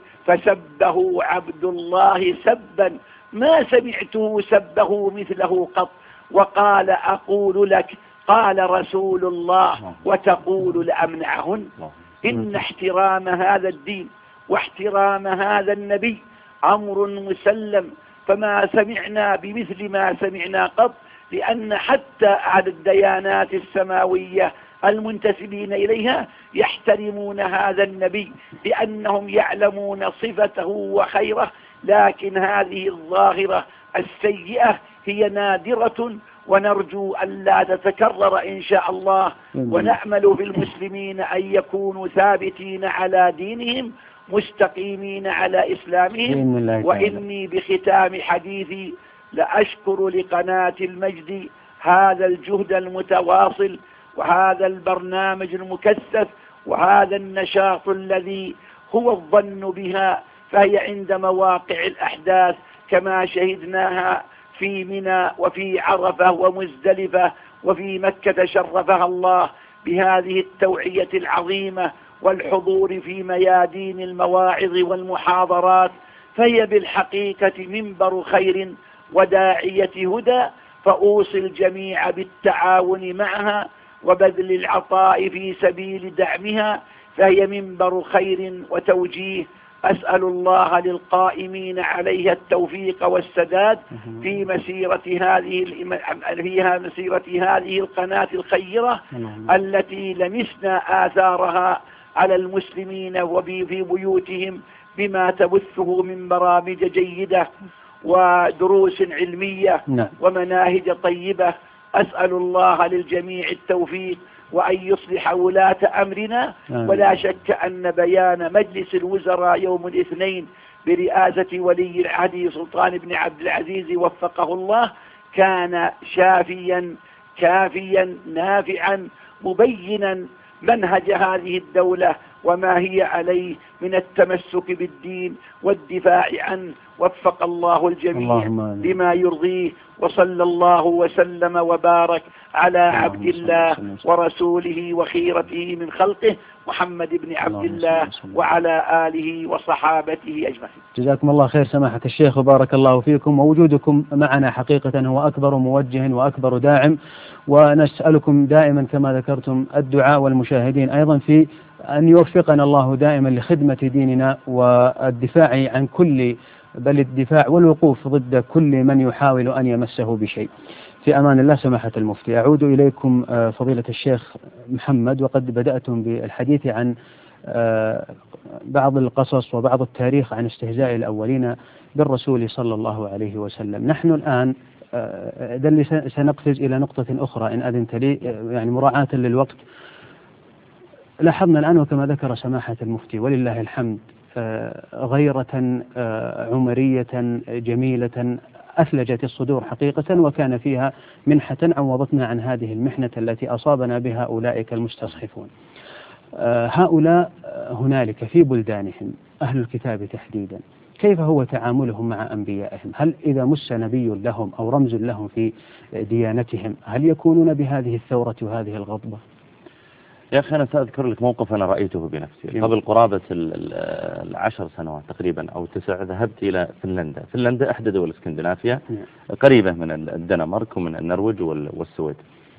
[SPEAKER 5] فسبه عبد الله سبا ما سمعته سبه مثله قط، وقال: أقول لك قال رسول الله وتقول لأمنعهن. إن احترام هذا الدين واحترام هذا النبي أمر مسلم، فما سمعنا بمثل ما سمعنا قط، لأن حتى أهل الديانات السماوية المنتسبين إليها يحترمون هذا النبي لأنهم يعلمون صفته وخيره. لكن هذه الظاهرة السيئة هي نادرة، ونرجو أن لا تتكرر إن شاء الله، ونأمل في المسلمين أن يكونوا ثابتين على دينهم مستقيمين على إسلامهم. وإني بختام حديثي لأشكر لقناة المجد هذا الجهد المتواصل وهذا البرنامج المكثف وهذا النشاط الذي هو الظن بها، فهي عند مواقع الأحداث كما شهدناها في منى وفي عرفة ومزدلفة وفي مكة شرفها الله بهذه التوعية العظيمة والحضور في ميادين المواعظ والمحاضرات، فهي بالحقيقة منبر خير وداعية هدى. فأوصي الجميع بالتعاون معها وبذل العطاء في سبيل دعمها، فهي منبر خير وتوجيه. أسأل الله للقائمين عليها التوفيق والسداد في مسيرة هذه فيها مسيرة هذه القناة الخيرة التي لمسنا آثارها على المسلمين وفي بيوتهم بما تبثه من برامج جيدة ودروس علمية ومناهج طيبة. أسأل الله للجميع التوفيق وأن يصلح ولاة أمرنا. ولا شك أن بيان مجلس الوزراء يوم الاثنين برئاسة ولي العهد سلطان بن عبد العزيز وفقه الله كان شافيا كافيا نافعا مبينا منهج هذه الدولة وما هي عليه من التمسك بالدين والدفاع عنه. وفق الله الجميع لما يرضيه، وصلى الله وسلم وبارك على عبد الله ورسوله وخيرته من خلقه محمد بن عبد الله وعلى آله وصحابته أجمعين.
[SPEAKER 3] جزاكم الله خير سماحة الشيخ وبارك الله فيكم، ووجودكم معنا حقيقة هو أكبر موجه وأكبر داعم، ونسألكم دائما كما ذكرتم الدعاء، والمشاهدين أيضا في أن يوفقنا الله دائما لخدمة ديننا والدفاع عن كل بل الدفاع والوقوف ضد كل من يحاول أن يمسه بشيء. في أمان الله سماحة المفتي. أعود إليكم فضيلة الشيخ محمد، وقد بدأتم بالحديث عن بعض القصص وبعض التاريخ عن استهزاء الأولين بالرسول صلى الله عليه وسلم. نحن الآن دل سنقفز إلى نقطة أخرى إن أذنت لي، يعني مراعاة للوقت. لاحظنا الآن وكما ذكر سماحة المفتي ولله الحمد غيرة عمرية جميلة أثلجت الصدور حقيقة، وكان فيها منحة عوضتنا عن هذه المحنة التي أصابنا بها أولئك المستصحفون. هؤلاء هنالك في بلدانهم أهل الكتاب تحديدا، كيف هو تعاملهم مع أنبيائهم؟ هل إذا مس نبي لهم أو رمز لهم في ديانتهم هل يكونون بهذه الثورة وهذه الغضبة؟
[SPEAKER 4] يا أخي أنا سأذكر لك موقف أنا رأيته بنفسي قبل قرابة العشر سنوات تقريبا أو تسع. ذهبت إلى فنلندا. فنلندا إحدى دول اسكندنافيا قريبة من الدنمارك ومن النرويج والسويد.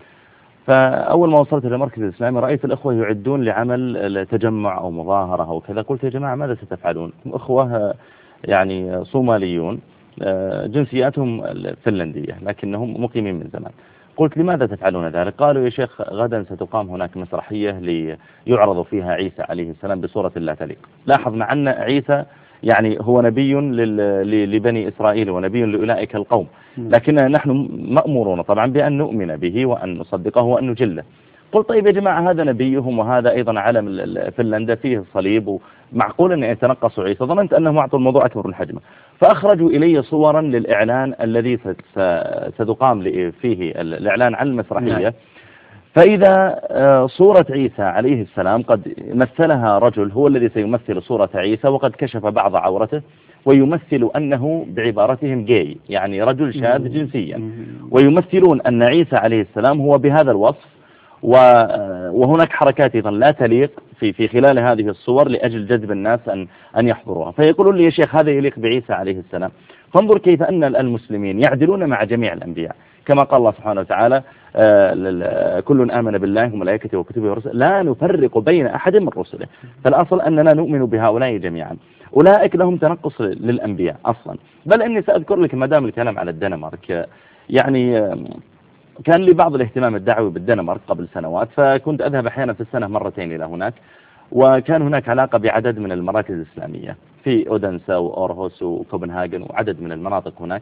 [SPEAKER 4] فأول ما وصلت إلى المركز الإسلامي رأيت الأخوة يعدون لعمل تجمع أو مظاهرة أو كذا. قلت يا جماعة ماذا ستفعلون؟ أخوة يعني صوماليون جنسياتهم فنلندية لكنهم مقيمين من زمان. قلت لماذا تفعلون ذلك؟ قالوا يا شيخ غدا ستقام هناك مسرحية ليعرض فيها عيسى عليه السلام بصورة لا تليق. لاحظ مع أن عيسى يعني هو نبي لبني إسرائيل ونبي لأولئك القوم، لكن نحن مأمورون طبعا بأن نؤمن به وأن نصدقه وأن نجله. قلت طيب يا جماعة هذا نبيهم وهذا أيضا علم فنلندا فيه الصليب ومعقول أن يتنقصوا عيسى. ظننت أنهم أعطوا الموضوع أكبر من حجمه، فأخرجوا إلي صورا للإعلان الذي ستقام فيه الإعلان عن المسرحية. فإذا صورة عيسى عليه السلام قد مثلها رجل هو الذي سيمثل صورة عيسى، وقد كشف بعض عورته ويمثل أنه بعبارتهم جاي يعني رجل شاذ جنسيا، ويمثلون أن عيسى عليه السلام هو بهذا الوصف. وهناك حركات أيضا لا تليق في في خلال هذه الصور لأجل جذب الناس أن أن يحضروها. فيقولون لي يا شيخ هذا يليق بعيسى عليه السلام. فانظر كيف أن المسلمين يعدلون مع جميع الأنبياء، كما قال الله سبحانه وتعالى كل آمن بالله وملائكته وكتبه ورسله لا نفرق بين أحد من رسله. فالأصل أننا نؤمن بهؤلاء جميعا. أولئك لهم تنقص للأنبياء أصلا. بل أني سأذكر لك ما دام الكلام على الدنمارك، يعني كان لي بعض الاهتمام الدعوي بالدنمارك قبل سنوات، فكنت أذهب أحيانا في السنة مرتين إلى هناك، وكان هناك علاقة بعدد من المراكز الإسلامية في أودنسا وأورهوس وكوبنهاجن وعدد من المناطق هناك.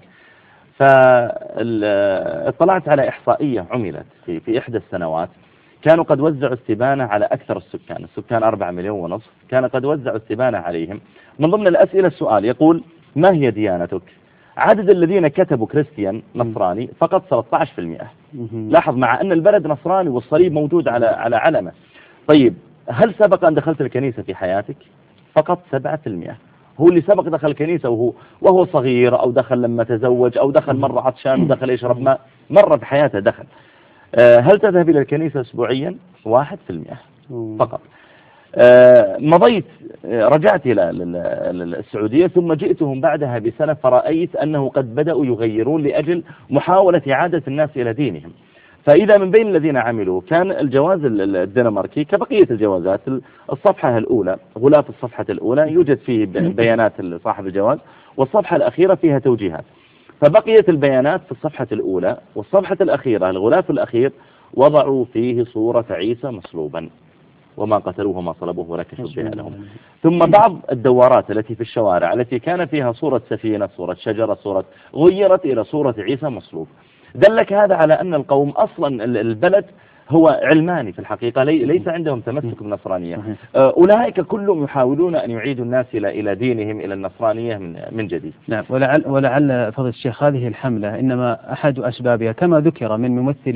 [SPEAKER 4] فاطلعت على إحصائية عملت في في إحدى السنوات، كانوا قد وزعوا استبانة على أكثر السكان، السكان أربعة مليون ونصف، كان قد وزعوا استبانة عليهم. من ضمن الأسئلة السؤال يقول ما هي ديانتك؟ عدد الذين كتبوا كريستيان نصراني فقط ثلاثة عشر بالمئة. لاحظ مع أن البلد نصراني والصليب موجود على على علمه. طيب هل سبق أن دخلت الكنيسة في حياتك؟ فقط سبعة بالمئة. هو اللي سبق دخل الكنيسة وهو وهو صغير أو دخل لما تزوج أو دخل مرة عطشان ودخل يشرب ماء، مرة في حياته دخل. هل تذهب إلى الكنيسة أسبوعيا؟ واحد في المئة فقط. مضيت رجعت إلى السعودية ثم جئتهم بعدها بسنة فرأيت أنه قد بدأوا يغيرون لأجل محاولة إعادة الناس إلى دينهم. فإذا من بين الذين عملوا كان الجواز الدنماركي كبقية الجوازات، الصفحة الأولى غلاف الصفحة الأولى يوجد فيه بيانات صاحب الجواز، والصفحة الأخيرة فيها توجيهات. فبقيت البيانات في الصفحة الأولى، والصفحة الأخيرة الغلاف الأخير وضعوا فيه صورة عيسى مصلوبا وما قتلوه وما صلبوه ولكن شبه لهم. ثم بعض الدوارات التي في الشوارع التي كان فيها صورة سفينة، صورة شجرة، صورة غيرت إلى صورة عيسى مصلوب. دلك هذا على أن القوم أصلا البلد هو علماني في الحقيقة، ليس عندهم تمسك بالنصرانية. أولئك كلهم يحاولون أن يعيدوا الناس إلى إلى دينهم، إلى النصرانية من من جديد.
[SPEAKER 3] نعم. ولعل ولعل فضل الشيخ هذه الحملة إنما أحد أسبابها كما ذكر من ممثلي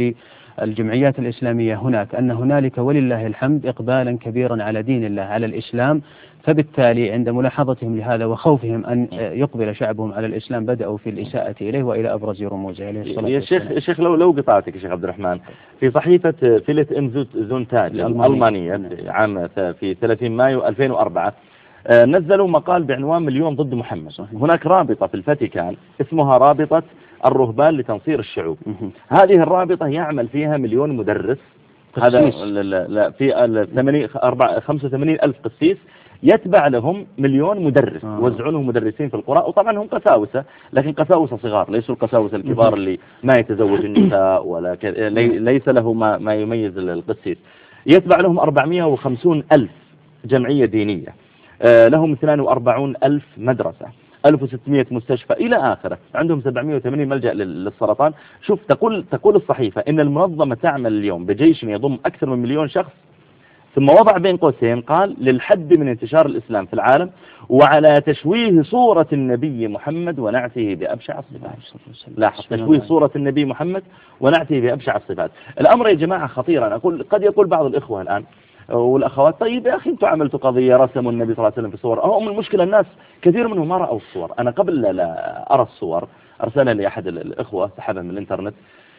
[SPEAKER 3] الجمعيات الإسلامية هناك أن هنالك ولله الحمد إقبالا كبيرا على دين الله على الإسلام، فبالتالي عند ملاحظتهم لهذا وخوفهم أن يقبل شعبهم على الإسلام بدأوا في الإساءة إليه وإلى أبرز رموزه عليه الصلاة والسلام.
[SPEAKER 4] يا شيخ يا شيخ لو لو قطعتك يا شيخ عبد الرحمن، في صحيفة فيلت إم زونتاج الألمانية عام في ثلاثين مايو ألفين وأربعة نزلوا مقال بعنوان مليون ضد محمد. هناك رابطة في الفاتيكان اسمها رابطة الرهبان لتنصير الشعوب. هذه الرابطة يعمل فيها مليون مدرس، هذا لا في خمسة وثمانين ألف قسيس يتبع لهم مليون مدرس، آه. يوزعونهم مدرسين في القرى، وطبعا هم قساوسة لكن قساوسة صغار، ليسوا القساوسة الكبار اللي ما يتزوج النساء ولا ك... ليس له ما, ما يميز القسيس. يتبع لهم أربعمائة وخمسين ألف جمعية دينية، آه لهم اثنين وأربعين ألف مدرسة، ألف وستمائة مستشفى إلى آخره، عندهم سبعمائة وثمانين ملجأ للسرطان. شوف تقول تقول الصحيفة إن المنظمة تعمل اليوم بجيش يضم أكثر من مليون شخص، ثم وضع بين قوسين قال للحد من انتشار الإسلام في العالم وعلى تشويه صورة النبي محمد ونعته بأبشع الصفات. لاحظ، تشويه صورة النبي محمد ونعته بأبشع الصفات. الأمر يا جماعة خطير. أنا أقول قد يقول بعض الإخوة الآن والأخوات طيب يا أخي أنتوا عملتوا قضية رسموا النبي صلى الله عليه وسلم في صور، أهم المشكلة الناس كثير منهم ما رأوا الصور. أنا قبل لا أرى الصور أرسلها لي أحد الإخوة سحبها من الإنترنت،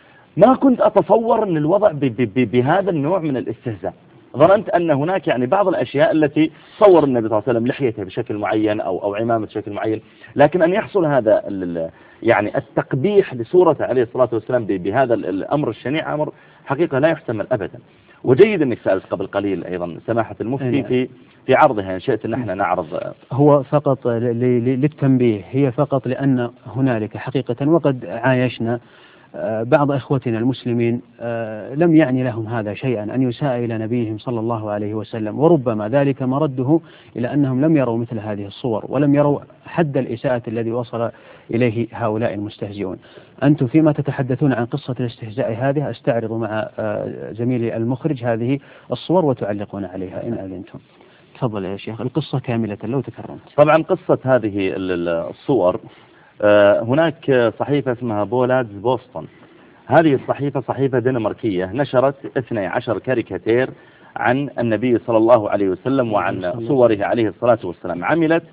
[SPEAKER 4] ما كنت أتصور أن الوضع بهذا النوع من الاستهزاء. ظننت أن هناك يعني بعض الأشياء التي صور النبي صلى الله عليه وسلم لحيته بشكل معين أو أو عمامة بشكل معين، لكن أن يحصل هذا يعني التقبيح لصورته عليه الصلاة والسلام بهذا الأمر الشنيع أمر حقيقة لا يحتمل أبدا. وجيد أنك سألت قبل قليل أيضا سماحة المفتي في في عرضها، إن شئت أن احنا نعرض.
[SPEAKER 3] هو فقط للتنبيه، هي فقط لأن هنالك حقيقة وقد عايشنا بعض إخوتنا المسلمين لم يعني لهم هذا شيئا أن يساء إلى نبيهم صلى الله عليه وسلم، وربما ذلك مرده إلى أنهم لم يروا مثل هذه الصور ولم يروا حد الإساءة الذي وصل إليه هؤلاء المستهزئون. أنتم فيما تتحدثون عن قصة الاستهزاء هذه أستعرض مع زميلي المخرج هذه الصور وتعلقون عليها إن أذنتم. تفضل يا شيخ القصة كاملة لو تكرمت.
[SPEAKER 4] طبعا قصة هذه الصور هناك صحيفة اسمها بولادز بوسطن. هذه الصحيفة صحيفة دنماركية نشرت اثني عشر كاريكاتير عن النبي صلى الله عليه وسلم وعن صوره عليه الصلاة والسلام. عملت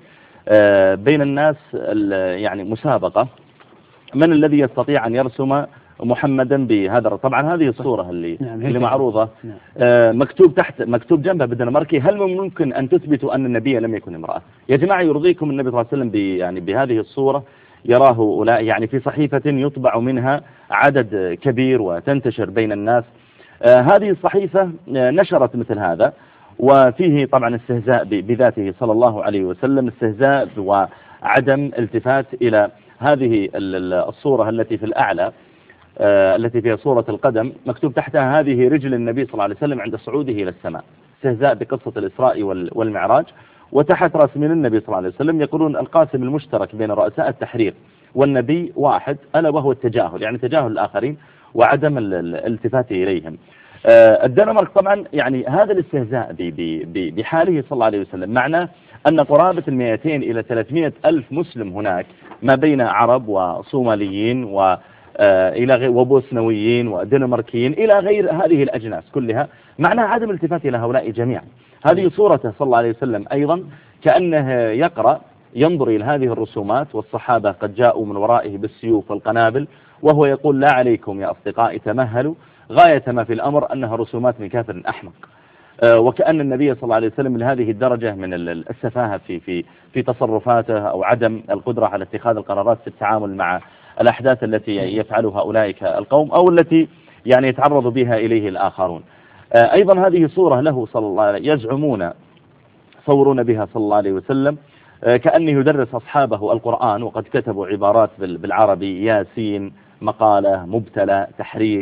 [SPEAKER 4] بين الناس يعني مسابقة من الذي يستطيع أن يرسم محمدا بهذا. طبعا هذه الصورة اللي, نعم اللي معروضة مكتوب تحت مكتوب جنبها بالدنماركي هل ممكن أن تثبتوا أن النبي لم يكن امرأة؟ يا جماعة يرضيكم النبي صلى الله عليه وسلم يعني بهذه الصورة يراه أولئك يعني في صحيفة يطبع منها عدد كبير وتنتشر بين الناس. آه هذه الصحيفة آه نشرت مثل هذا، وفيه طبعا استهزاء بذاته صلى الله عليه وسلم، استهزاء وعدم التفات إلى هذه الصورة التي في الأعلى آه التي فيها صورة القدم مكتوب تحتها هذه رجل النبي صلى الله عليه وسلم عند صعوده إلى السماء، استهزاء بقصة الإسراء والمعراج. وتحت رسمين النبي صلى الله عليه وسلم يقولون القاسم المشترك بين رؤساء التحرير والنبي واحد ألا وهو التجاهل، يعني تجاهل الآخرين وعدم الالتفات إليهم. الدنمارك طبعا يعني هذا الاستهزاء بحاله صلى الله عليه وسلم معناه أن قرابة المئتين إلى ثلاثمائة ألف مسلم هناك ما بين عرب وصوماليين و إلى وبوسنويين ودنماركيين إلى غير هذه الأجناس كلها، معناها عدم الالتفات إلى هؤلاء جميعا. هذه صورته صلى الله عليه وسلم أيضا كأنه يقرأ ينظر إلى هذه الرسومات والصحابة قد جاءوا من ورائه بالسيوف والقنابل وهو يقول لا عليكم يا أصدقائي تمهلوا، غاية ما في الأمر أنها رسومات من كافر أحمق. وكأن النبي صلى الله عليه وسلم لهذه الدرجة من السفاهة في في في تصرفاته أو عدم القدرة على اتخاذ القرارات في التعامل مع الأحداث التي يفعلها أولئك القوم أو التي يعني يتعرض بها إليه الآخرون. أيضا هذه صورة له صلى الله عليه وسلم يزعمون صورون بها صلى الله عليه وسلم كأنه يدرس أصحابه القرآن وقد كتبوا عبارات بالعربي ياسين مقالة مبتلى تحريك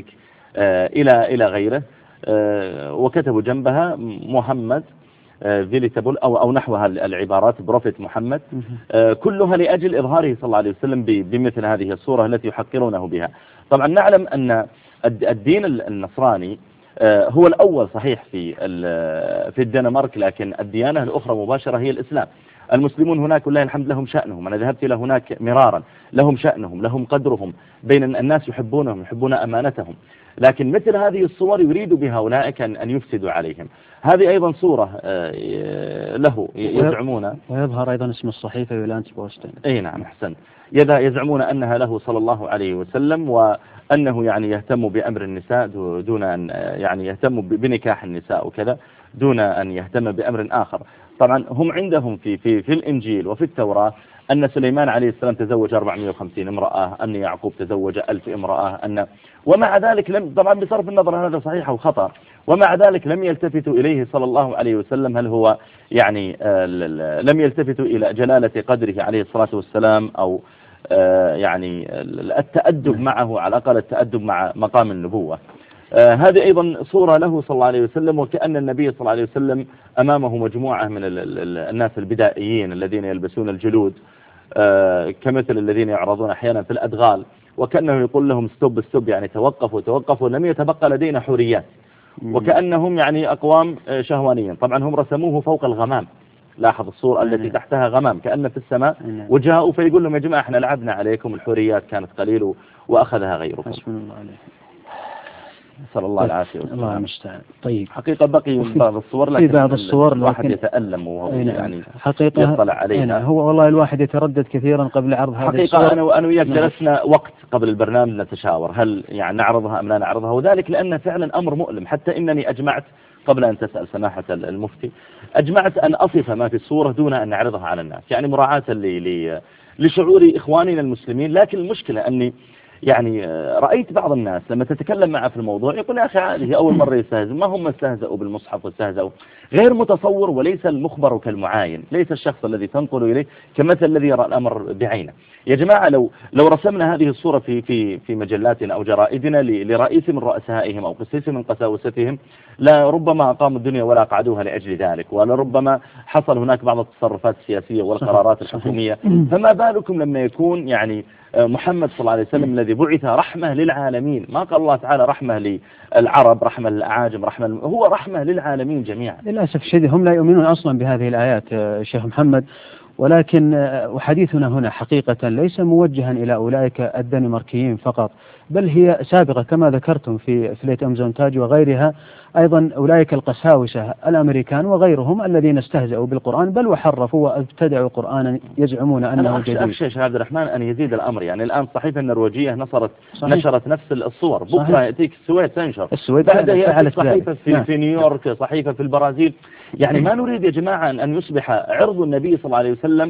[SPEAKER 4] إلى إلى غيره، وكتبوا جنبها محمد فيليتابل أو أو نحوها العبارات بروفيت محمد، كلها لأجل إظهاره صلى الله عليه وسلم بمثل هذه الصورة التي يحقرونه بها. طبعا نعلم أن الدين النصراني هو الأول صحيح في في الدنمارك، لكن الديانة الأخرى مباشرة هي الإسلام. المسلمون هناك والله الحمد لهم شأنهم، أنا ذهبت إلى هناك مرارا، لهم شأنهم لهم قدرهم، بين الناس يحبونهم يحبون أمانتهم، لكن مثل هذه الصور يريد بها أولئك أن يفسدوا عليهم. هذه أيضا صورة له يزعمون،
[SPEAKER 3] ويظهر أيضا اسم الصحيفة يولانت بوستن.
[SPEAKER 4] أي نعم أحسن، يزعمون أنها له صلى الله عليه وسلم، وأنه يعني يهتم بأمر النساء دون أن يعني يهتم بنكاح النساء وكذا دون أن يهتم بأمر آخر. طبعا هم عندهم في في في الإنجيل وفي التوراة أن سليمان عليه السلام تزوج أربعمائة وخمسين امرأة، أن يعقوب تزوج ألف امرأة، أن ومع ذلك لم، طبعا بصرف النظر هذا صحيح أو خطأ، ومع ذلك لم يلتفتوا إليه صلى الله عليه وسلم هل هو يعني لم يلتفتوا إلى جلالة قدره عليه الصلاة والسلام أو يعني التأدب معه، على الأقل التأدب مع مقام النبوة. آه هذه أيضا صورة له صلى الله عليه وسلم، وكأن النبي صلى الله عليه وسلم أمامه مجموعة من ال ال الناس البدائيين الذين يلبسون الجلود آه كمثل الذين يعرضون أحيانا في الأدغال، وكأنه يقول لهم ستوب ستوب يعني توقفوا توقفوا، لم يتبقى لدينا حوريات، وكأنهم يعني أقوام شهوانيين. طبعا هم رسموه فوق الغمام، لاحظ الصورة التي تحتها غمام كأن في السماء، وجاءوا فيقول لهم يا جماعة احنا لعبنا عليكم، الحوريات كانت قليل وأخذها غيركم.
[SPEAKER 3] حسبنا الله عليه.
[SPEAKER 4] نسأل الله العافية والسلام.
[SPEAKER 3] الله المستعان. طيب
[SPEAKER 4] حقيقة بقي بعض الصور، لكن
[SPEAKER 3] في بعض الصور
[SPEAKER 4] الواحد
[SPEAKER 3] لكن
[SPEAKER 4] يتألم وهو يعني
[SPEAKER 3] حقيقة
[SPEAKER 4] يطلع عليها.
[SPEAKER 3] هو والله الواحد يتردد كثيرا قبل عرض هذه الصور.
[SPEAKER 4] حقيقة أنا وأنا وياك جلسنا وقت قبل البرنامج نتشاور هل يعني نعرضها أم لا نعرضها، وذلك لأن فعلا أمر مؤلم، حتى إنني أجمعت قبل أن تسأل سماحة المفتي أجمعت أن أصف ما في الصورة دون أن نعرضها على الناس، يعني مراعاة لشعور إخواننا المسلمين. لكن المشكلة أني يعني رأيت بعض الناس لما تتكلم معه في الموضوع يقول يا أخي هذه أول مرة يستهزئ، ما هم استهزئوا بالمصحف واستهزئوا، غير متصور، وليس المخبر كالمعاين، ليس الشخص الذي تنقل إليه كمثل الذي يرى الأمر بعينه. يا جماعة لو لو رسمنا هذه الصورة في في في مجلاتنا أو جرائدنا لرئيس من رؤسائهم أو قسيس من قساوستهم لربما أقاموا الدنيا ولا قعدوها لأجل ذلك، ولربما حصل هناك بعض التصرفات السياسية والقرارات الحكومية، فما بالكم لما يكون يعني محمد صلى الله عليه وسلم الذي بعث رحمة للعالمين، ما قال الله تعالى رحمة للعرب رحمة للأعاجم رحمة، هو رحمة للعالمين جميعا.
[SPEAKER 3] للأسف الشديد هم لا يؤمنون أصلا بهذه الآيات شيخ محمد، ولكن وحديثنا هنا حقيقة ليس موجها إلى أولئك الدنماركيين فقط، بل هي سابقة كما ذكرتم في فليت أمزونتاج وغيرها، أيضا أولئك القساوسة الأمريكان وغيرهم الذين استهزأوا بالقرآن بل وحرفوا وابتدعوا قرآنا يزعمون أنه جديد.
[SPEAKER 4] أخشى يا شيخ عبد الرحمن أن يزيد الأمر، يعني الآن الصحيفة النرويجية نشرت نشرت نفس الصور، بكرة يأتيك السويد تنشر،
[SPEAKER 3] السويد
[SPEAKER 4] بعد يأتي صحيفة في,
[SPEAKER 3] نعم.
[SPEAKER 4] في نيويورك، صحيفة في البرازيل. يعني ما نريد يا جماعة أن يصبح عرض النبي صلى الله عليه وسلم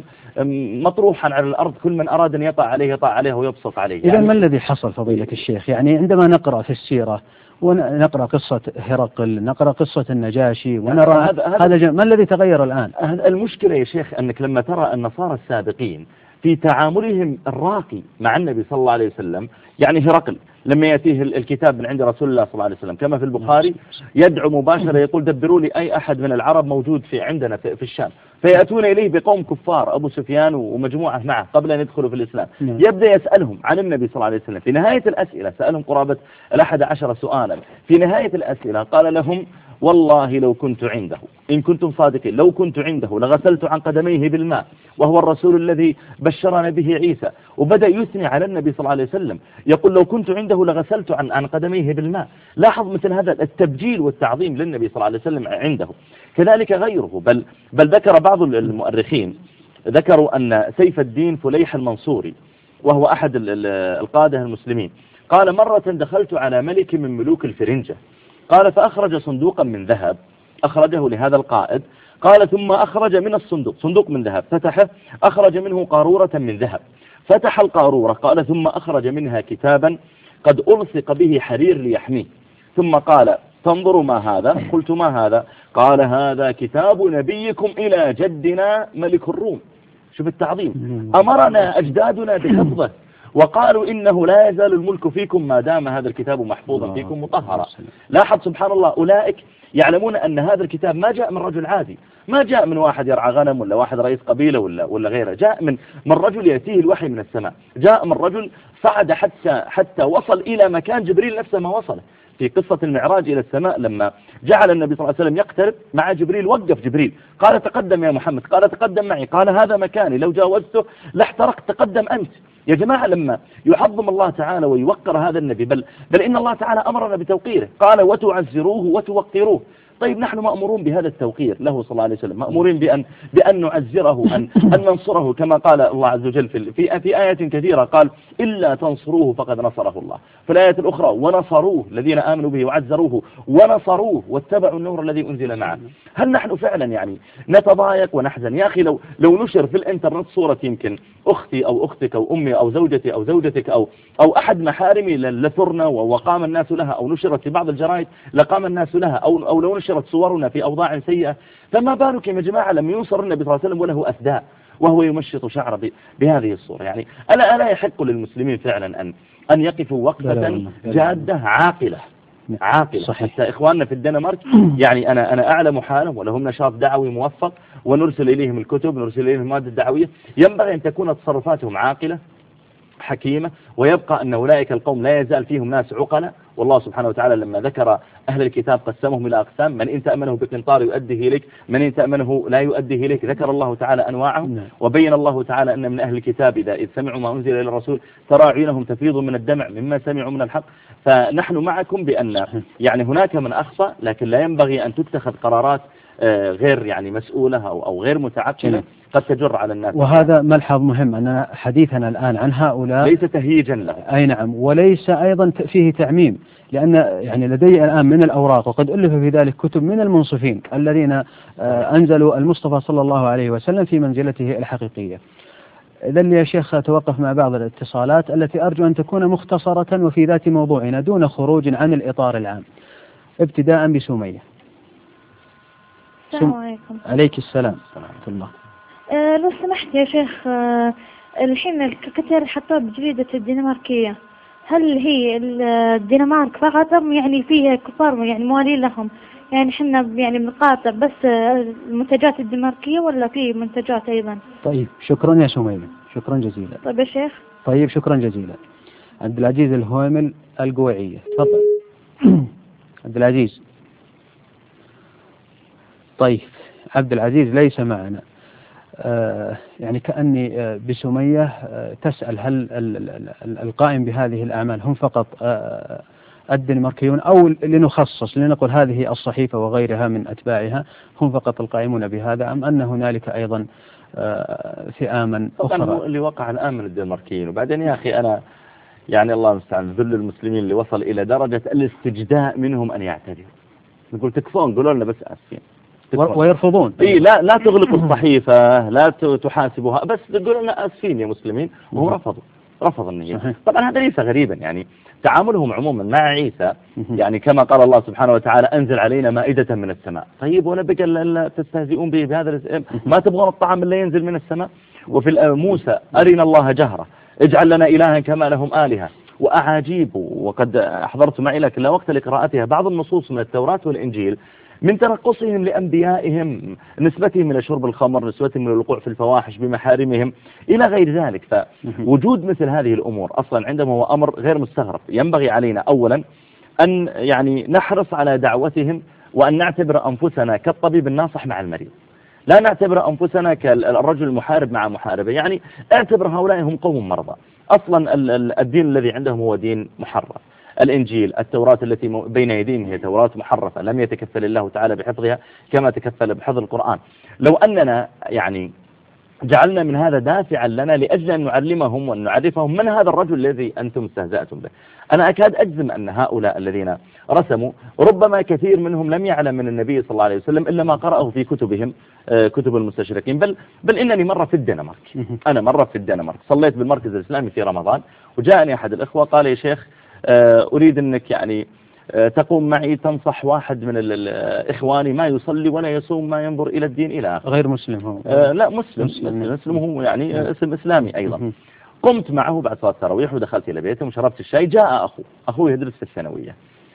[SPEAKER 4] مطروحا على الأرض، كل من أراد أن يطع عليه يطع عليه ويبسط عليه.
[SPEAKER 3] إذا يعني ما الذي حصل فضيلة الشيخ؟ يعني عندما نقرأ في السيرة ونقرأ قصة هرقل، نقرأ قصة النجاشي ونرى هذا, هذا ما الذي تغير الآن؟
[SPEAKER 4] المشكلة يا شيخ أنك لما ترى النصارى السابقين في تعاملهم الراقي مع النبي صلى الله عليه وسلم، يعني هرقل لما يأتيه الكتاب من عند رسول الله صلى الله عليه وسلم كما في البخاري يدعو مباشرة يقول دبروا لي أي أحد من العرب موجود في عندنا في الشام، فيأتون إليه بقوم كفار أبو سفيان ومجموعة معه قبل أن يدخلوا في الإسلام، يبدأ يسألهم عن النبي صلى الله عليه وسلم. في نهاية الأسئلة سألهم قرابة الأحد عشر سؤالا، في نهاية الأسئلة قال لهم والله لو كنت عنده إن كنتم صادقين لو كنت عنده لغسلت عن قدميه بالماء، وهو الرسول الذي بشرنا به عيسى، وبدأ يثني على النبي صلى الله عليه وسلم يقول لو كنت عنده لغسلت عن عن قدميه بالماء. لاحظ مثل هذا التبجيل والتعظيم للنبي صلى الله عليه وسلم عنده. كذلك غيره، بل بل ذكر بعض المؤرخين ذكروا أن سيف الدين فليح المنصوري وهو أحد القادة المسلمين قال مرة دخلت على ملك من ملوك الفرنجة، قال فأخرج صندوقا من ذهب أخرجه لهذا القائد، قال ثم أخرج من الصندوق صندوق من ذهب فتحه أخرج منه قارورة من ذهب، فتح القارورة قال ثم أخرج منها كتابا قد ألصق به حرير ليحميه، ثم قال تنظروا ما هذا؟ قلت ما هذا؟ قال هذا كتاب نبيكم إلى جدنا ملك الروم. شوف التعظيم، أمرنا أجدادنا بحفظه وقالوا إنه لا يزال الملك فيكم ما دام هذا الكتاب محفوظا فيكم مطهرا. لاحظ سبحان الله أولئك يعلمون أن هذا الكتاب ما جاء من رجل عادي، ما جاء من واحد يرعى غنم ولا واحد رئيس قبيلة ولا ولا غيره، جاء من من رجل يأتيه الوحي من السماء، جاء من رجل صعد حتى حتى وصل إلى مكان جبريل نفسه ما وصله، في قصة المعراج إلى السماء لما جعل النبي صلى الله عليه وسلم يقترب مع جبريل، وقف جبريل قال تقدم يا محمد، قال تقدم معي، قال هذا مكاني لو جاوزته لاحترقت، تقدم أنت. يا جماعة لما يعظم الله تعالى ويوقر هذا النبي، بل, بل إن الله تعالى أمرنا بتوقيره، قال وتعزروه وتوقروه. طيب نحن مأمورون بهذا التوقير له صلى الله عليه وسلم، مأمورين بأن, بأن نعزره، أن, أن ننصره، كما قال الله عز وجل في, في, في آية كثيرة قال إلا تنصروه فقد نصره الله. في الآية الأخرى ونصروه الذين آمنوا به وعزروه ونصروه واتبعوا النور الذي أنزل معه. هل نحن فعلا يعني نتضايق ونحزن؟ يا أخي لو, لو نشر في الإنترنت صورة يمكن أختي أو أختك أو أمي أو زوجتي أو زوجتك أو, أو أحد محارمي لثرنا وقام الناس لها، أو نشرت في بعض الجرائد لقام الناس لها، أو, أو لو نشرت صورنا في أوضاع سيئة، فما بالك يا جماعة لم ينصر النبي صلى الله عليه وسلم وله أثداء وهو يمشط شعره بهذه الصورة؟ يعني ألا, ألا يحق للمسلمين فعلا أن, أن يقفوا وقفة جادة عاقلة عاقلة؟ صحيح. حتى إخواننا في الدنمارك يعني أنا, أنا أعلم حالهم ولهم نشاط دعوي موفق ونرسل إليهم الكتب، نرسل إليهم المادة الدعوية، ينبغي أن تكون تصرفاتهم عاقلة حكيمة، ويبقى أن أولئك القوم لا يزال فيهم ناس عقلة. والله سبحانه وتعالى لما ذكر أهل الكتاب قسمهم إلى أقسام، من إن تأمنه بقنطار يؤديه إليك، من إن تأمنه لا يؤديه إليك. ذكر الله تعالى أنواعهم، وبين الله تعالى أن من أهل الكتاب إذا إذ سمعوا ما أنزل إلى الرسول ترى عيونهم تفيض من الدمع مما سمعوا من الحق. فنحن معكم بأن يعني هناك من أخطأ، لكن لا ينبغي أن تتخذ قرارات غير يعني مسؤولة أو, أو غير متعقلة قد تجر على الناس.
[SPEAKER 3] وهذا ملحظ مهم أن حديثنا الآن عن هؤلاء
[SPEAKER 4] ليس تهييجا له،
[SPEAKER 3] أي نعم، وليس أيضا فيه تعميم، لأن يعني لدي الآن من الأوراق وقد ألف في ذلك كتب من المنصفين الذين أنزلوا المصطفى صلى الله عليه وسلم في منزلته الحقيقية. إذن يا شيخ أتوقف مع بعض الاتصالات التي أرجو أن تكون مختصرة وفي ذات موضوعنا دون خروج عن الإطار العام، ابتداء بسمية.
[SPEAKER 6] السلام عليكم.
[SPEAKER 3] عليك السلام ورحمة الله.
[SPEAKER 6] أه لو سمحت يا شيخ، أه الحين الكاريكاتير حطوها بجريدة الدنماركية، هل هي الدنمارك فقط يعني فيها كفار يعني موالين لهم؟ يعني حنا يعني بنقاطع بس المنتجات الدنماركية ولا في منتجات أيضا؟
[SPEAKER 3] طيب شكرا يا سمية، شكرا جزيلا.
[SPEAKER 6] طيب يا شيخ.
[SPEAKER 3] طيب شكرا جزيلا. عبد العزيز الهويمل القويعية، تفضل. عبد العزيز. طيب عبد العزيز ليس معنا. آه يعني كأني آه بسمية آه تسأل هل القائم بهذه الأعمال هم فقط آه الدنماركيون، أو لنخصص لنقول هذه الصحيفة وغيرها من أتباعها هم فقط القائمون بهذا، أم أن هنالك أيضا آه فئاما أخرى؟
[SPEAKER 4] طبعا اللي وقع الآن من الدنماركيين. وبعدين يا أخي أنا يعني الله المستعان ذل المسلمين اللي وصل إلى درجة الاستجداء منهم أن يعتذروا، نقول تكفون قولوا لنا بس آسفين،
[SPEAKER 3] ويرفضون.
[SPEAKER 4] إيه لا لا تغلقوا الصحيفة، لا تحاسبوها، بس تقولوا لنا آسفين يا مسلمين، وهم رفضوا رفض النية. طبعا هذا ليس غريبا، يعني تعاملهم عموما مع عيسى يعني كما قال الله سبحانه وتعالى أنزل علينا مائدة من السماء. طيب ولا بقى لا تستهزئون به بهذا؟ ما تبغون الطعام اللي ينزل من السماء؟ وفي موسى أرنا الله جهرة اجعل لنا إلها كما لهم آلهة وأعاجيب. وقد أحضرت معي لكن لا وقت لقراءتها بعض النصوص من التوراة والإنجيل من ترقصهم لأنبيائهم، نسبتهم إلى شرب الخمر، نسبتهم إلى الوقوع في الفواحش بمحارمهم إلى غير ذلك. فوجود مثل هذه الأمور أصلا عندما هو أمر غير مستغرب. ينبغي علينا أولا أن يعني نحرص على دعوتهم، وأن نعتبر أنفسنا كالطبيب الناصح مع المريض، لا نعتبر أنفسنا كالرجل المحارب مع محاربة. يعني اعتبر هؤلاء هم قوم مرضى. أصلا الدين الذي عندهم هو دين محرف. الإنجيل، التوراة التي بين يديهم هي توراة محرفة، لم يتكفل الله تعالى بحفظها كما تكفل بحفظ القرآن. لو أننا يعني جعلنا من هذا دافعا لنا لأجل أن نعلمهم وأن نعرفهم من هذا الرجل الذي أنتم استهزأتم به، أنا أكاد أجزم أن هؤلاء الذين رسموا ربما كثير منهم لم يعلم من النبي صلى الله عليه وسلم إلا ما قرأه في كتبهم، كتب المستشرقين. بل, بل إنني مرة في الدنمارك، أنا مرة في الدنمارك صليت بالمركز الإسلامي في رمضان، وجاءني أحد الإخوة قال يا شيخ أريد أنك يعني تقوم معي تنصح واحد من الإخواني ما يصلي ولا يصوم ما ينظر إلى الدين إلى آخره.
[SPEAKER 3] غير مسلم هو؟
[SPEAKER 4] آه لا مسلم مسلم, مسلم هو يعني اسم إسلامي أيضا. قمت معه بعد صلاة التراويح ودخلت إلى بيته وشربت الشاي. جاء أخو أخوه يدرس في الثانوية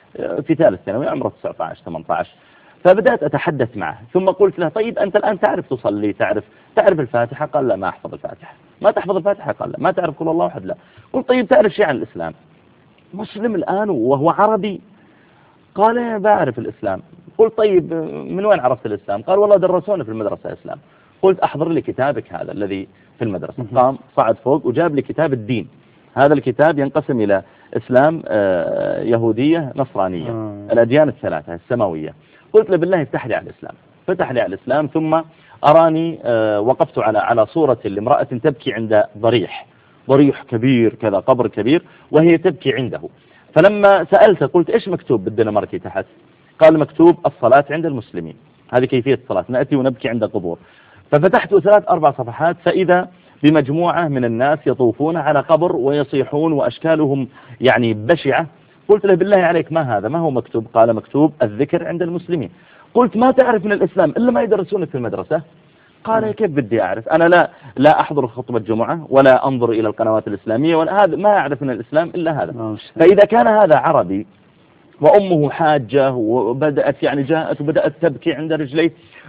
[SPEAKER 4] في ثالث ثانوي عمره تسعة عشر ثمانية عشر، فبدأت أتحدث معه ثم قلت له طيب أنت الآن تعرف تصلي، تعرف تعرف الفاتحة؟ قال لا ما أحفظ الفاتحة. ما تحفظ الفاتحة؟ قال لا. ما تعرف قول الله أحد؟ لا. قلت طيب تعرف شيء عن الإسلام؟ مسلم الآن وهو عربي قال بعرف الإسلام. قلت طيب من وين عرفت الإسلام؟ قال والله درسونا في المدرسة إسلام. قلت أحضر لي كتابك هذا الذي في المدرسة. قام صعد فوق وجاب لي كتاب الدين. هذا الكتاب ينقسم إلى إسلام، يهودية، نصرانية، الأديان الثلاثة السماوية. قلت له بالله افتح لي على الإسلام. فتح لي على الإسلام، ثم أراني وقفت على على صورة لامرأة تبكي عند ضريح ضريح كبير كذا، قبر كبير، وهي تبكي عنده. فلما سألت قلت إيش مكتوب بالدنماركي تحت؟ قال مكتوب الصلاة عند المسلمين، هذه كيفية الصلاة، نأتي ونبكي عند قبور. ففتحت ثلاث أربع صفحات فإذا بمجموعة من الناس يطوفون على قبر ويصيحون وأشكالهم يعني بشعة. قلت له بالله عليك ما هذا، ما هو مكتوب؟ قال مكتوب الذكر عند المسلمين. قلت ما تعرف من الإسلام إلا ما يدرسونك في المدرسة؟ قال كيف بدي أعرف، أنا لا لا أحضر خطبة جمعة ولا أنظر إلى القنوات الإسلامية ولا هذا، ما أعرف من الإسلام إلا هذا. فإذا كان هذا عربي وأمه حاجة وبدأت يعني جاءت وبدأت تبكي عند رجليه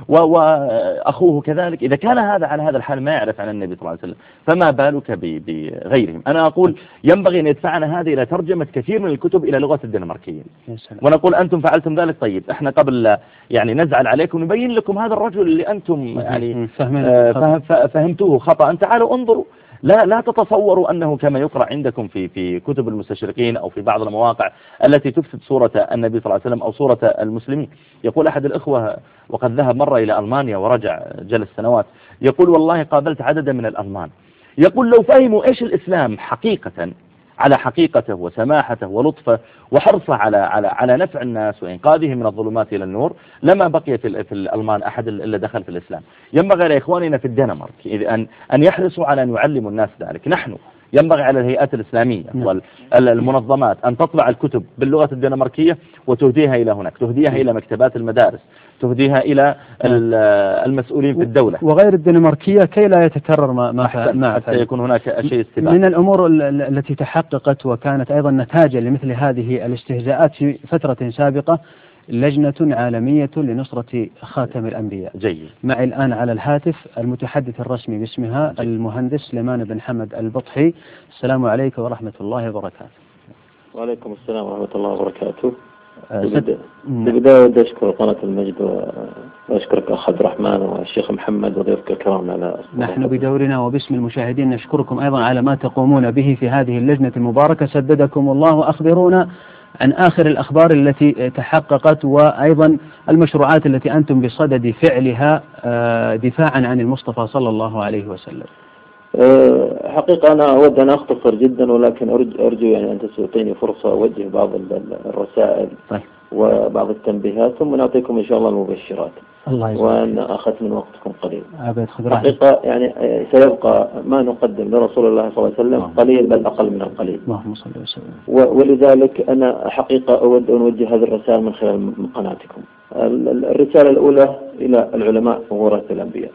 [SPEAKER 4] وأخوه كذلك، إذا كان هذا على هذا الحال ما يعرف عن النبي صلى الله عليه وسلم، فما بالك بغيرهم؟ أنا أقول ينبغي أن يدفعنا هذه إلى ترجمة كثير من الكتب إلى لغة الدنماركيين، ونقول أنتم فعلتم ذلك، طيب إحنا قبل يعني نزعل عليكم نبين لكم هذا الرجل اللي أنتم يعني فهمتوه خطأ، تعالوا انظروا. لا لا تتصوروا أنه كما يقرأ عندكم في في كتب المستشرقين أو في بعض المواقع التي تفسد صورة النبي صلى الله عليه وسلم أو صورة المسلمين. يقول أحد الإخوة وقد ذهب مرة إلى ألمانيا ورجع جلس سنوات، يقول والله قابلت عددا من الألمان، يقول لو فهموا إيش الإسلام حقيقة على حقيقته وسماحته ولطفه وحرصه على على على نفع الناس وإنقاذهم من الظلمات إلى النور، لما بقي في في الألمان أحد إلا دخل في الإسلام. ينبغي لإخواننا في الدنمارك أن أن يحرصوا على أن يعلموا الناس ذلك. نحن ينبغي على الهيئات الإسلامية والمنظمات أن تطبع الكتب باللغة الدنماركية وتهديها إلى هناك، تهديها إلى مكتبات المدارس، تهديها إلى المسؤولين في الدولة
[SPEAKER 3] وغير الدنماركية كي لا يتكرر ما ما
[SPEAKER 4] ما حتى يكون هناك شيء استباق.
[SPEAKER 3] من الأمور التي تحققت وكانت أيضا نتاجا لمثل هذه الاستهزاءات في فترة سابقة لجنة عالمية لنصرة خاتم الأنبياء.
[SPEAKER 4] جيد.
[SPEAKER 3] معي الآن على الهاتف المتحدث الرسمي باسمها جيد. المهندس سليمان بن حمد البطحي. السلام عليكم ورحمة الله وبركاته.
[SPEAKER 7] وعليكم السلام ورحمة الله وبركاته. بالبداية بدي أشكر قناة المجد وأشكرك أخ عبد الرحمن والشيخ محمد وضيفك الكرام على
[SPEAKER 3] نحن بدورنا وباسم المشاهدين نشكركم أيضا على ما تقومون به في هذه اللجنة المباركة، سددكم الله. وأخبرونا عن آخر الأخبار التي تحققت وأيضا المشروعات التي أنتم بصدد فعلها دفاعا عن المصطفى صلى الله عليه وسلم.
[SPEAKER 7] حقيقة أنا أود أن أختصر جدا، ولكن أرجو يعني أن تعطيني فرصة أوجه بعض الرسائل طيب. وبعض التنبيهات، ثم نعطيكم إن شاء الله المبشرات.
[SPEAKER 3] الله يسلمك.
[SPEAKER 7] وأن أخذت من وقتكم قليل.
[SPEAKER 3] حقيقة
[SPEAKER 7] يعني سيبقى ما نقدم لرسول الله صلى الله عليه وسلم قليل بل أقل من القليل.
[SPEAKER 3] اللهم صل وسلم.
[SPEAKER 7] ولذلك أنا حقيقة أود أن أوجه هذه الرسائل من خلال قناتكم. الرسالة الأولى إلى العلماء وورثة الأنبياء،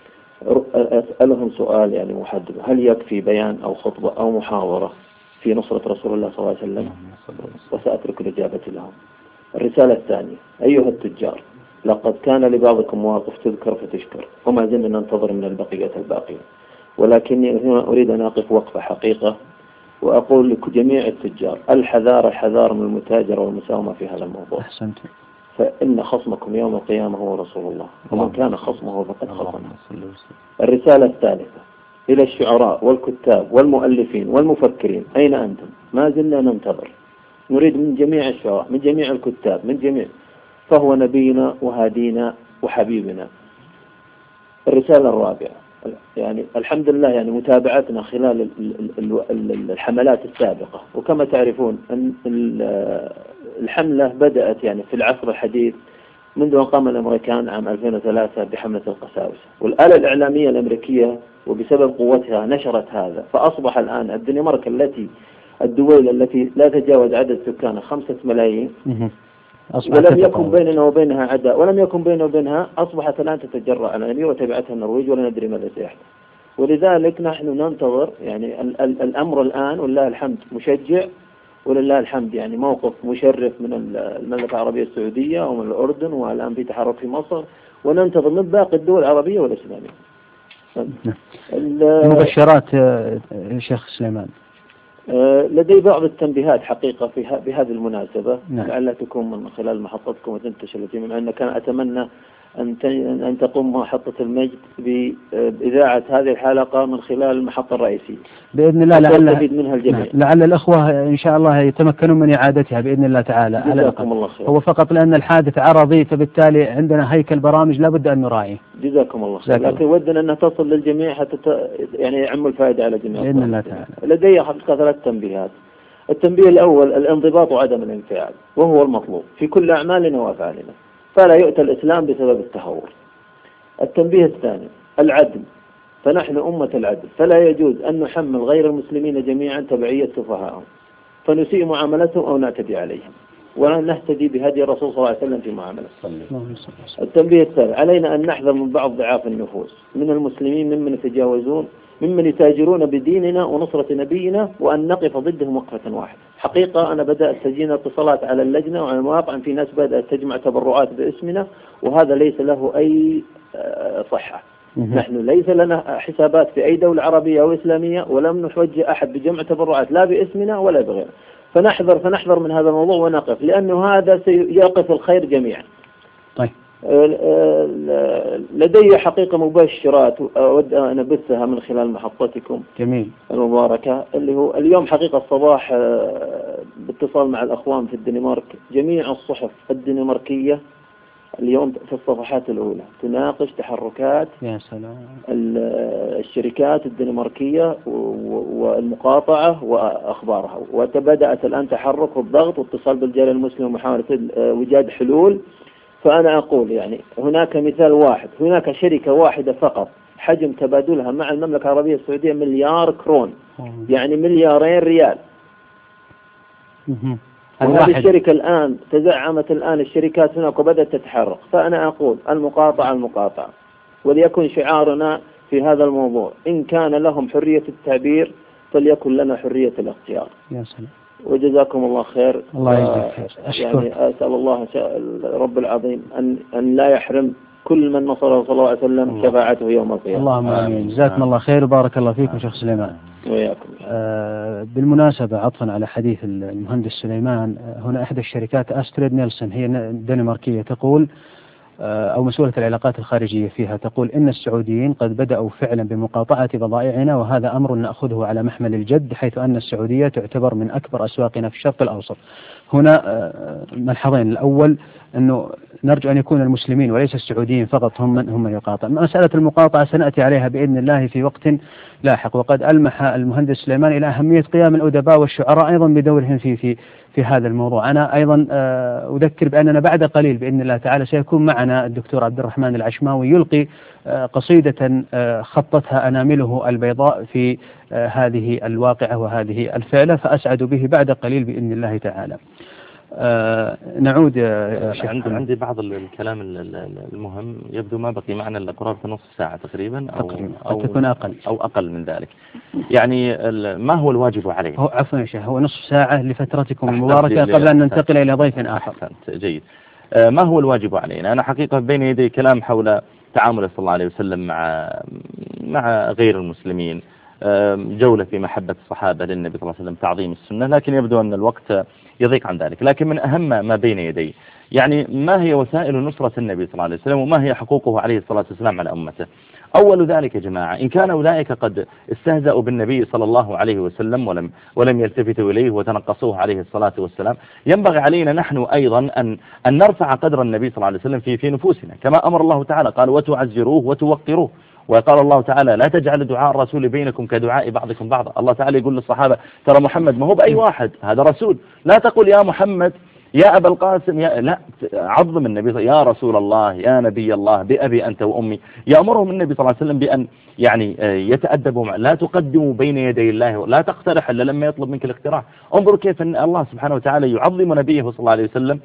[SPEAKER 7] أسألهم سؤال يعني محدد: هل يكفي بيان أو خطبة أو محاضرة في نصرة رسول الله صلى الله عليه وسلم؟ وسأترك الإجابة لهم. الرسالة الثانية: أيها التجار، لقد كان لبعضكم مواقف تذكر فتشكر، وما زلنا ننتظر من البقية الباقية، ولكني هنا أريد أن أقف وقفة حقيقة وأقول لجميع التجار: الحذار الحذار من المتاجرة والمساومة في هذا الموضوع.
[SPEAKER 3] أحسنت.
[SPEAKER 7] فإن خصمكم يوم القيامة هو رسول الله، ومن كان خصمه فقد خصمه. الرسالة الثالثة إلى الشعراء والكتاب والمؤلفين والمفكرين: أين أنتم؟ ما زلنا ننتظر، نريد من جميع الشعراء، من جميع الكتاب، من جميع، فهو نبينا وهادينا وحبيبنا. الرسالة الرابعة: يعني الحمد لله يعني متابعتنا خلال الحملات السابقة، وكما تعرفون أن الحملة بدأت يعني في العصر الحديث منذ أن قام الأمريكان عام ألفين وثلاثة بحملة القساوسة، والآلة الإعلامية الأمريكية وبسبب قوتها نشرت هذا، فأصبح الآن الدنمارك التي الدول التي لا تجاوز عدد سكانها خمسة ملايين ولم يكن بيننا وبينها عداء، ولم يكن بيننا وبينها، أصبحت الآن تتجرأ على الأمير وتبعتها النرويج ولا ندري ماذا سيحدث. ولذلك نحن ننتظر يعني ال ال الأمر الآن ولله الحمد مشجع، ولله الحمد يعني موقف مشرف من المملكة العربية السعودية ومن الأردن، والآن في تحرك في مصر، وننتظر من باقي الدول العربية والإسلامية.
[SPEAKER 3] المبشرات شيخ سليمان.
[SPEAKER 7] لدي بعض التنبيهات حقيقة في بهذه المناسبة،
[SPEAKER 3] نعم.
[SPEAKER 7] لعلها تكون من خلال محطتكم وتنتشر الجميع، لأن كان أتمنى أن أن تقوم محطة المجد بإذاعة هذه الحلقة من خلال المحطة الرئيسية
[SPEAKER 3] بإذن الله، لعل
[SPEAKER 7] منها الجميع.
[SPEAKER 3] نعم. لعل الأخوة إن شاء الله يتمكنون من إعادتها بإذن الله تعالى.
[SPEAKER 7] جزاكم الله خير.
[SPEAKER 3] هو فقط لأن الحادث عرضي، فبالتالي عندنا هيكل برامج لابد أن نراعيه.
[SPEAKER 7] جزاكم الله خير. لكن ودنا أنها تصل للجميع حتى ت... يعني يعم الفائدة على الجميع
[SPEAKER 3] بإذن الله تعالى.
[SPEAKER 7] لدي حقيقة ثلاث تنبيهات. التنبيه الأول الانضباط وعدم الانفعال، وهو المطلوب في كل أعمالنا وأفعالنا، فلا يؤتى الإسلام بسبب التهور. التنبيه الثاني العدل، فنحن أمة العدل، فلا يجوز أن نحمل غير المسلمين جميعا تبعية سفهاءهم فنسيء معاملتهم أو نعتدي عليهم، ولا نهتدي بهدي الرسول صلى الله عليه وسلم في معاملته. التنبيه الثالث علينا أن نحذر من بعض ضعاف النفوس من المسلمين ممن يتجاوزون ممن يتاجرون بديننا ونصرة نبينا، وأن نقف ضدهم وقفة واحدة. حقيقة أنا بدأت تجينا اتصالات على اللجنة وعلى المواقع، في ناس بدأت تجمع تبرعات باسمنا، وهذا ليس له أي صحة. نحن ليس لنا حسابات في أي دولة عربية أو إسلامية، ولم نحوجه أحد بجمع تبرعات لا باسمنا ولا بغيره. فنحذر فنحذر من هذا الموضوع ونقف، لأنه هذا سيقف الخير جميعا.
[SPEAKER 3] طيب.
[SPEAKER 7] لدي حقيقة مبشرات أود أن أبثها من خلال محطتكم
[SPEAKER 3] جميل
[SPEAKER 7] المباركة، اللي هو اليوم حقيقة الصباح باتصال مع الأخوان في الدنمارك، جميع الصحف الدنماركية اليوم في الصفحات الأولى تناقش تحركات
[SPEAKER 3] يا سلام
[SPEAKER 7] الشركات الدنماركية والمقاطعة وأخبارها، وتبدأت الآن تحرك والضغط واتصال بالجالية المسلمة ومحاولة وجاد حلول. فأنا أقول يعني هناك مثال واحد، هناك شركة واحدة فقط حجم تبادلها مع المملكة العربية السعودية مليار كرون، يعني مليارين ريال. وهذه الشركة الآن تزعمت الآن الشركات هناك وبدأت تتحرك. فأنا أقول المقاطعة المقاطعة، وليكن شعارنا في هذا الموضوع إن كان لهم حرية التعبير فليكن لنا حرية الاختيار.
[SPEAKER 3] يا سلام.
[SPEAKER 7] وجزاكم الله خير.
[SPEAKER 3] الله يجزاك خير.
[SPEAKER 7] يعني أسأل الله رب العظيم أن أن لا يحرم كل من نصره صلى الله عليه وسلم شفاعته يوم القيامة.
[SPEAKER 3] اللهم آمين. جزاكم الله خير وبارك الله فيكم شيخ سليمان.
[SPEAKER 7] وياكم.
[SPEAKER 3] آه بالمناسبة عطفا على حديث المهندس سليمان، هنا إحدى الشركات أستريد نيلسون هي دنماركية تقول أو مسؤولة العلاقات الخارجية فيها تقول إن السعوديين قد بدأوا فعلا بمقاطعة بضائعنا، وهذا أمر نأخذه على محمل الجد، حيث أن السعودية تعتبر من أكبر أسواقنا في الشرق الأوسط. هنا ملحظين، الأول أنه نرجو أن يكون المسلمين وليس السعوديين فقط هم من هم من يقاطع. مسألة المقاطعة سنأتي عليها بإذن الله في وقت لاحق، وقد ألمح المهندس سليمان إلى أهمية قيام الأدباء والشعراء أيضا بدورهم في في في هذا الموضوع. أنا أيضا أذكر بأننا بعد قليل بإذن الله تعالى سيكون معنا الدكتور عبد الرحمن العشماوي يلقي قصيدة خطتها أنامله البيضاء في هذه الواقعة وهذه الفعلة، فأسعد به بعد قليل بإذن الله تعالى. آه نعود يا شيخ.
[SPEAKER 4] عندي عندي بعض الكلام المهم، يبدو ما بقي معنا إلا قرابة نصف ساعة تقريبا أو
[SPEAKER 3] تقريبا
[SPEAKER 4] أو
[SPEAKER 3] تكون أقل
[SPEAKER 4] أو أقل من ذلك. يعني ما هو الواجب عليه؟
[SPEAKER 3] هو عفوا يا شيخ، هو نصف ساعة لفترتكم المباركة قبل أن ننتقل إلى ضيف آخر.
[SPEAKER 4] أحسنت، جيد. آه ما هو الواجب علينا؟ أنا حقيقة بين يدي كلام حول تعامله صلى الله عليه وسلم مع مع غير المسلمين، جولة في محبة الصحابة للنبي صلى الله عليه وسلم، تعظيم السنة، لكن يبدو أن الوقت يضيق عن ذلك. لكن من أهم ما بين يدي يعني ما هي وسائل نصرة النبي صلى الله عليه وسلم، وما هي حقوقه عليه الصلاة والسلام على أمته. أول ذلك يا جماعة، إن كان أولئك قد استهزأوا بالنبي صلى الله عليه وسلم ولم ولم يلتفتوا إليه وتنقصوه عليه الصلاة والسلام، ينبغي علينا نحن أيضا أن أن نرفع قدر النبي صلى الله عليه وسلم في في نفوسنا، كما أمر الله تعالى قال وتعزروه وتوقروه. وقال الله تعالى لا تجعل دعاء الرسول بينكم كدعاء بعضكم بعضا. الله تعالى يقول للصحابة ترى محمد ما هو بأي واحد، هذا رسول، لا تقول يا محمد يا أبا القاسم، يا لا، عظم النبي يا رسول الله يا نبي الله بأبي أنت وأمي. يأمرهم النبي صلى الله عليه وسلم بأن يعني يتأدبوا معه، لا تقدموا بين يدي الله، لا تقترح إلا لما يطلب منك الاقتراح. انظروا كيف أن الله سبحانه وتعالى يعظم نبيه صلى الله عليه وسلم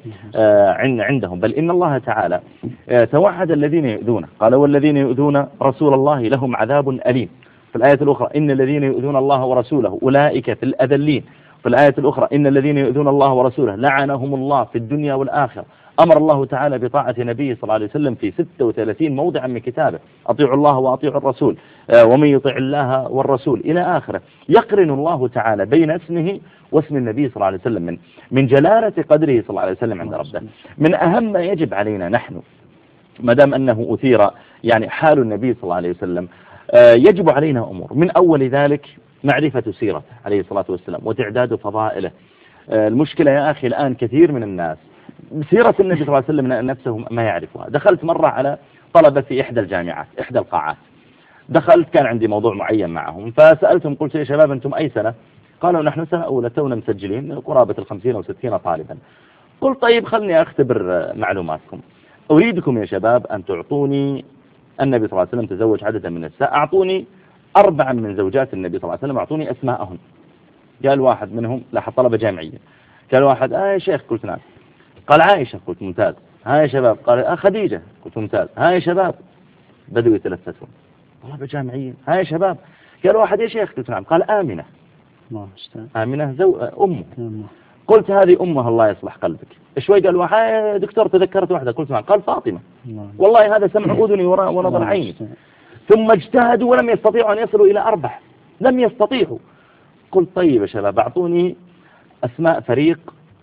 [SPEAKER 4] عندهم. بل إن الله تعالى توعد الذين يؤذونه، قال والذين يؤذون رسول الله لهم عذاب أليم. في الآية الأخرى إن الذين يؤذون الله ورسوله أولئك في الأذلين. في الآية الأخرى إن الذين يؤذون الله ورسوله لعنهم الله في الدنيا والآخرة أمر الله تعالى بطاعة نبيه صلى الله عليه وسلم في ستة وثلاثين موضعا من كتابه، أطيعوا الله وأطيعوا الرسول ومن يطيع الله والرسول إلى آخره. يقرن الله تعالى بين اسمه واسم النبي صلى الله عليه وسلم من من جلالة قدره صلى الله عليه وسلم عند ربه. من أهم ما يجب علينا نحن ما دام أنه أثير يعني حال النبي صلى الله عليه وسلم، يجب علينا أمور، من أول ذلك معرفة سيرته عليه الصلاة والسلام وتعداد فضائله. المشكلة يا أخي الآن كثير من الناس سيرة النبي صلى الله عليه وسلم نفسه ما يعرفها. دخلت مرة على طلبة في إحدى الجامعات إحدى القاعات، دخلت كان عندي موضوع معين معهم، فسألتهم قلت يا شباب أنتم أي سنة؟ قالوا نحن سنة أولى تونا مسجلين قرابة الخمسين أو ستين طالبا. قلت طيب خلني أختبر معلوماتكم، أريدكم يا شباب أن تعطوني، النبي صلى الله عليه وسلم تزوج عددا من النساء، أعطوني أربعا من زوجات النبي صلى الله عليه وسلم أعطوني أسماءهم. قال واحد منهم لاحظ طلبة جامعية، قال واحد آه يا شيخ قلت نعم، قال عائشة قلت ممتاز، ها يا شباب، قال آه خديجة قلت ممتاز، ها يا شباب، بدوا يتلفتون طلبة جامعيين، ها يا شباب، قال واحد يا شيخ قلت نعم، قال آمنة، آمنة زو أمه، قلت هذه أمها الله يصلح قلبك. شوي قال واحد دكتور تذكرت واحدة قلت نعم، قال فاطمة، والله هذا سمع أذني ونظر عيني. ثم اجتهدوا ولم يستطيعوا أن يصلوا إلى أربع، لم يستطيعوا. قلت طيب يا شباب أعطوني أسماء فريق،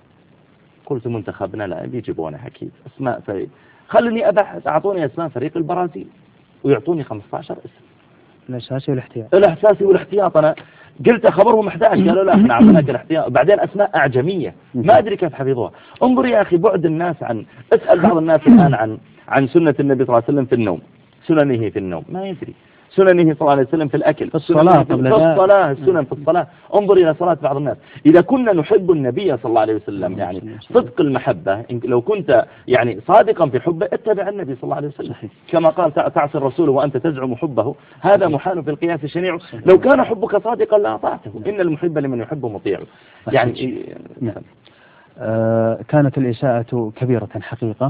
[SPEAKER 4] قلت منتخبنا لا بيجيبونه أكيد، أسماء فريق، خلني أبحث، أعطوني أسماء فريق البرازيل ويعطوني خمسة عشر اسم،
[SPEAKER 3] الأساسي والاحتياط.
[SPEAKER 4] الأساسي والاحتياط. أنا قلت أخبرهم أحد عشر، قالوا لا احنا أعطيناك الاحتياط. بعدين أسماء أعجمية ما أدري كيف حفظوها. انظر يا أخي بعد الناس عن، اسأل بعض الناس الآن عن عن سنة النبي صلى الله عليه وسلم في النوم، سننه في النوم ما يدري، سننه صلى الله عليه وسلم في الأكل،
[SPEAKER 3] في الصلاة،
[SPEAKER 4] في الصلاة، السنن في الصلاة. انظر إلى صلاة بعض الناس. إذا كنا نحب النبي صلى الله عليه وسلم يعني صدق المحبة، لو كنت يعني صادقا في حبه اتبع النبي صلى الله عليه وسلم، كما قال تعصي الرسول وأنت تزعم حبه، هذا محال في القياس الشنيع. لو كان حبك صادقا لأطعته، إن المحب لمن يحب مطيع. يعني
[SPEAKER 3] نعم. آه كانت الإساءة كبيرة حقيقة،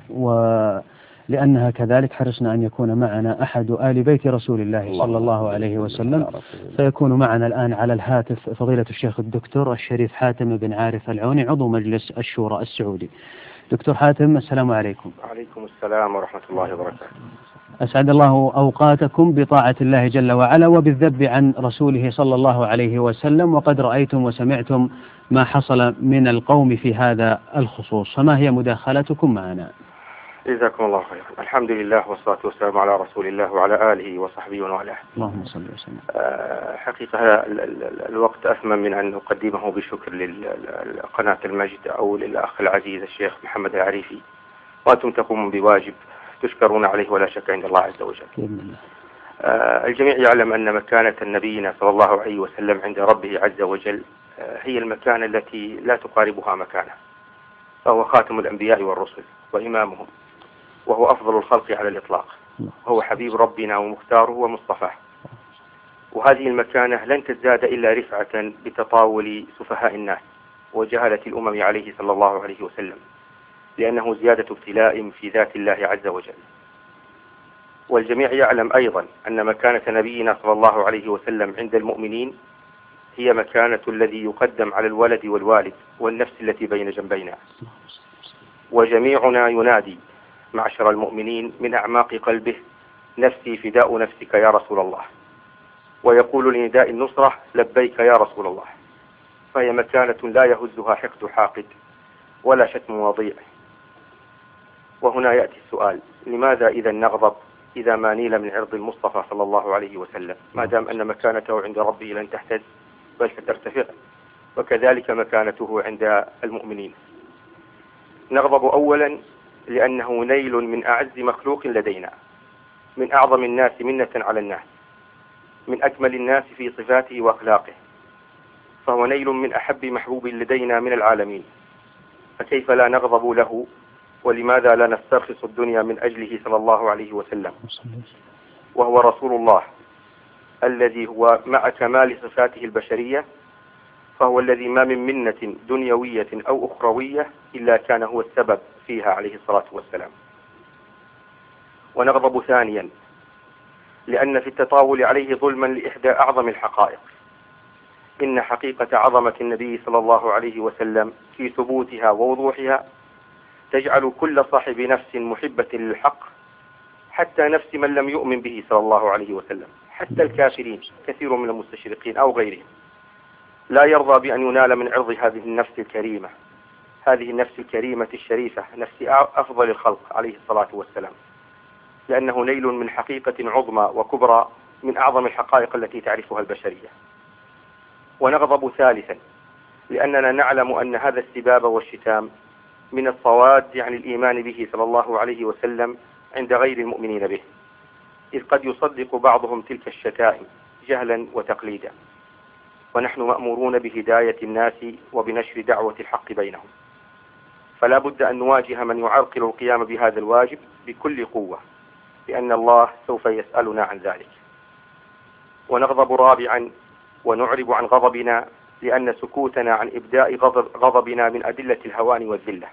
[SPEAKER 3] ولأنها كذلك حرصنا أن يكون معنا أحد آل بيت رسول الله صلى الله عليه وسلم. فيكون معنا الآن على الهاتف فضيلة الشيخ الدكتور الشريف حاتم بن عارف العوني، عضو مجلس الشورى السعودي. دكتور حاتم السلام عليكم.
[SPEAKER 8] وعليكم السلام ورحمة الله وبركاته.
[SPEAKER 3] أسعد الله أوقاتكم بطاعة الله جل وعلا وبالذب عن رسوله صلى الله عليه وسلم، وقد رأيتم وسمعتم ما حصل من القوم في هذا الخصوص، فما هي مداخلتكم معنا؟
[SPEAKER 8] جزاكم الله خيرا. الحمد لله والصلاة والسلام على رسول الله وعلى آله وصحبه وعلى
[SPEAKER 3] اللهم صل وسلم.
[SPEAKER 8] أه حقيقة الوقت أثمن من أن أقدمه بشكر للقناة المجد أو للأخ العزيز الشيخ محمد العريفي، وأنتم تقومون بواجب تشكرون عليه ولا شك عند الله عز وجل. أه الجميع يعلم أن مكانة نبينا صلى الله عليه وسلم عند ربه عز وجل أه هي المكانة التي لا تقاربها مكانه، فهو خاتم الأنبياء والرسل وإمامهم، وهو أفضل الخلق على الإطلاق، وهو حبيب ربنا ومختاره ومصطفاه. وهذه المكانة لن تزداد إلا رفعة بتطاول سفهاء الناس وجهلة الأمم عليه صلى الله عليه وسلم، لأنه زيادة ابتلاء في ذات الله عز وجل. والجميع يعلم أيضا أن مكانة نبينا صلى الله عليه وسلم عند المؤمنين هي مكانة الذي يقدم على الولد والوالد والنفس التي بين جنبينا. وجميعنا ينادي معشر المؤمنين من أعماق قلبه نفسي فداء نفسك يا رسول الله، ويقول لنداء النصرة لبيك يا رسول الله. فهي مكانة لا يهزها حقد حاقد ولا شتم وضيع. وهنا يأتي السؤال: لماذا إذا نغضب إذا ما نيل من عرض المصطفى صلى الله عليه وسلم، ما دام أن مكانته عند ربه لن تهتز بل سترتفع، وكذلك مكانته عند المؤمنين؟ نغضب أولا لأنه نيل من أعز مخلوق لدينا، من أعظم الناس منة على الناس، من أكمل الناس في صفاته وأخلاقه، فهو نيل من أحب محبوب لدينا من العالمين، فكيف لا نغضب له؟ ولماذا لا نسترخص الدنيا من أجله صلى الله عليه وسلم؟ وهو رسول الله الذي هو مع كمال صفاته البشرية، فهو الذي ما من منة دنيوية أو أخروية إلا كان هو السبب فيها عليه الصلاة والسلام. ونغضب ثانيا لأن في التطاول عليه ظلما لإحدى أعظم الحقائق. إن حقيقة عظمة النبي صلى الله عليه وسلم في ثبوتها ووضوحها تجعل كل صاحب نفس محبة للحق، حتى نفس من لم يؤمن به صلى الله عليه وسلم، حتى الكافرين كثير من المستشرقين أو غيرهم لا يرضى بأن ينال من عرض هذه النفس الكريمة، هذه النفس الكريمة الشريفة، نفس أفضل الخلق عليه الصلاة والسلام، لأنه نيل من حقيقة عظمى وكبرى من أعظم الحقائق التي تعرفها البشرية. ونغضب ثالثا لأننا نعلم أن هذا السباب والشتام من الصواد عن الإيمان به صلى الله عليه وسلم عند غير المؤمنين به، إذ قد يصدق بعضهم تلك الشتائم جهلا وتقليدا، ونحن مأمورون بهداية الناس وبنشر دعوة الحق بينهم، فلا بد أن نواجه من يعرقل القيام بهذا الواجب بكل قوة، لأن الله سوف يسألنا عن ذلك. ونغضب رابعا ونعرب عن غضبنا لأن سكوتنا عن إبداء غضب غضبنا من أدلة الهوان والذلة،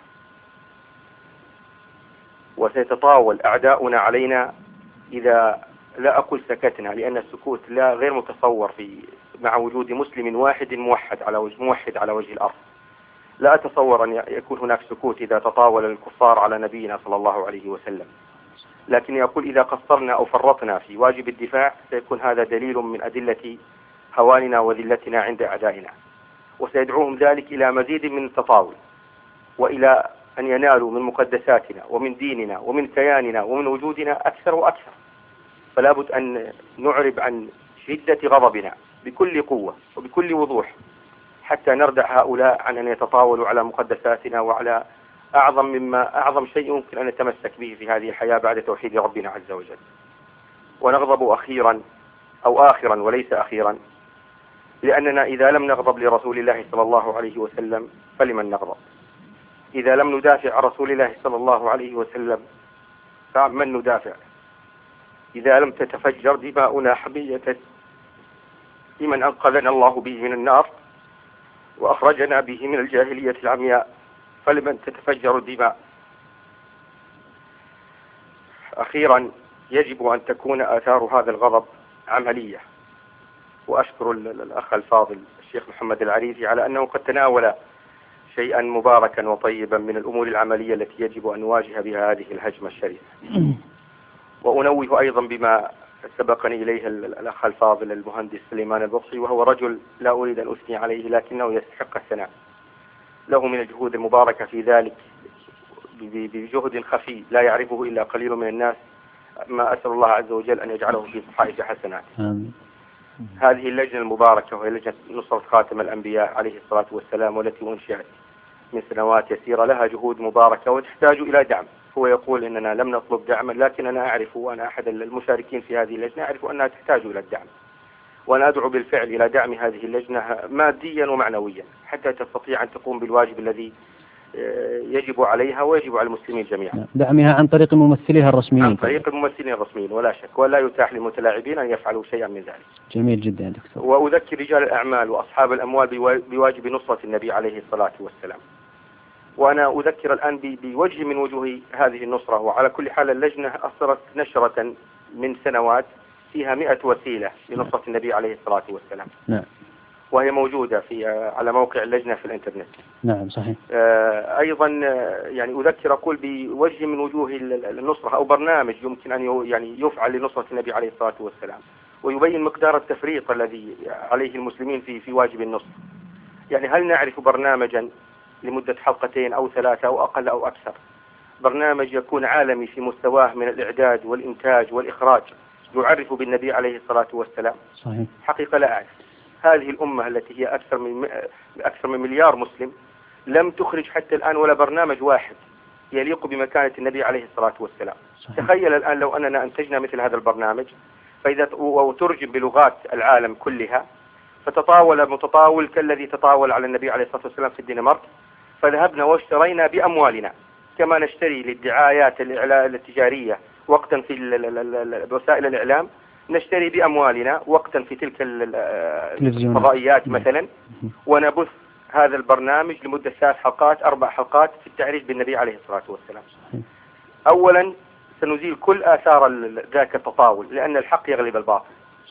[SPEAKER 8] وسيتطاول أعداؤنا علينا إذا لا أقول سكتنا، لأن السكوت لا غير متصور في مع وجود مسلم واحد موحد على وجه موحد على وجه الأرض. لا أتصور أن يكون هناك سكوت إذا تطاول الكفار على نبينا صلى الله عليه وسلم، لكن يقول إذا قصرنا أو فرطنا في واجب الدفاع سيكون هذا دليل من أدلة هواننا وذلتنا عند أعدائنا، وسيدعوهم ذلك إلى مزيد من التطاول، وإلى أن ينالوا من مقدساتنا ومن ديننا ومن كياننا ومن وجودنا أكثر وأكثر. فلا بد أن نعرب عن شدة غضبنا بكل قوة وبكل وضوح، حتى نردع هؤلاء عن أن يتطاولوا على مقدساتنا وعلى أعظم مما أعظم شيء يمكن أن نتمسك به في هذه الحياة بعد توحيد ربنا عز وجل. ونغضب أخيرا أو آخرا وليس أخيرا لأننا إذا لم نغضب لرسول الله صلى الله عليه وسلم فلمن نغضب؟ إذا لم ندافع عن رسول الله صلى الله عليه وسلم فمن ندافع؟ إذا لم تتفجر دماؤنا حمية لمن أنقذنا الله به من النار وأخرجنا به من الجاهلية العمياء فلمن تتفجر الدماء؟ أخيرا يجب أن تكون آثار هذا الغضب عملية. وأشكر الأخ الفاضل الشيخ محمد العريفي على أنه قد تناول شيئا مباركا وطيبا من الأمور العملية التي يجب أن نواجه بها هذه الهجمة الشريفة. وأنوه أيضا بما سبقني إليه الأخ الفاضل المهندس سليمان البصري، وهو رجل لا أريد أن أثني عليه لكنه يستحق الثناء، له من الجهود المباركة في ذلك بجهد خفي لا يعرفه إلا قليل من الناس، ما أسأل الله عز وجل أن يجعله في صحائف حسنات. هذه اللجنة المباركة وهي لجنة نصرة خاتم الأنبياء عليه الصلاة والسلام، والتي أنشئت من سنوات يسيرة، لها جهود مباركة وتحتاج إلى دعم. هو يقول إننا لم نطلب دعما، لكن أنا أعرف وأنا أحد المشاركين في هذه اللجنة أعرف أنها تحتاج إلى الدعم، وأنا أدعو بالفعل إلى دعم هذه اللجنة ماديا ومعنويا حتى تستطيع أن تقوم بالواجب الذي يجب عليها ويجب على المسلمين جميعا.
[SPEAKER 3] دعمها عن طريق ممثليها الرسميين.
[SPEAKER 8] عن طريق الممثلين الرسميين ولا شك، ولا يتاح للمتلاعبين أن يفعلوا شيئا من ذلك.
[SPEAKER 3] جميل جدا يا دكتور.
[SPEAKER 8] وأذكر رجال الأعمال وأصحاب الأموال بواجب نصرة النبي عليه الصلاة والسلام. وأنا أذكر الآن بوجه من وجوه هذه النصرة. وعلى كل حال اللجنة أصدرت نشرة من سنوات فيها مئة وسيلة لنصرة النبي عليه الصلاة والسلام.
[SPEAKER 3] نعم.
[SPEAKER 8] وهي موجودة في على موقع اللجنة في الإنترنت.
[SPEAKER 3] نعم صحيح.
[SPEAKER 8] أيضا يعني أذكر أقول بوجه من وجوه النصرة أو برنامج يمكن أن يعني يفعل لنصرة النبي عليه الصلاة والسلام، ويبين مقدار التفريط الذي عليه المسلمين في في واجب النصر. يعني هل نعرف برنامجا لمدة حلقتين أو ثلاثة أو أقل أو أكثر، برنامج يكون عالمي في مستواه من الإعداد والإنتاج والإخراج يعرف بالنبي عليه الصلاة والسلام؟
[SPEAKER 3] صحيح.
[SPEAKER 8] حقيقة لا أعرف. هذه الأمة التي هي أكثر من أكثر من مليار مسلم لم تخرج حتى الآن ولا برنامج واحد يليق بمكانة النبي عليه الصلاة والسلام. صحيح. تخيل الآن لو أننا أنتجنا مثل هذا البرنامج فإذا وترجم بلغات العالم كلها، فتطاول متطاول كالذي تطاول على النبي عليه الصلاة والسلام في الدنمارك، فذهبنا واشترينا بأموالنا كما نشتري للدعايات التجارية وقتا في وسائل الإعلام، نشتري بأموالنا وقتا في تلك الفضائيات مثلا، ونبث هذا البرنامج لمدة ثلاث حلقات أربع حلقات في التعريف بالنبي عليه الصلاة والسلام. أولا سنزيل كل آثار ذاك التطاول لأن الحق يغلب الباطل.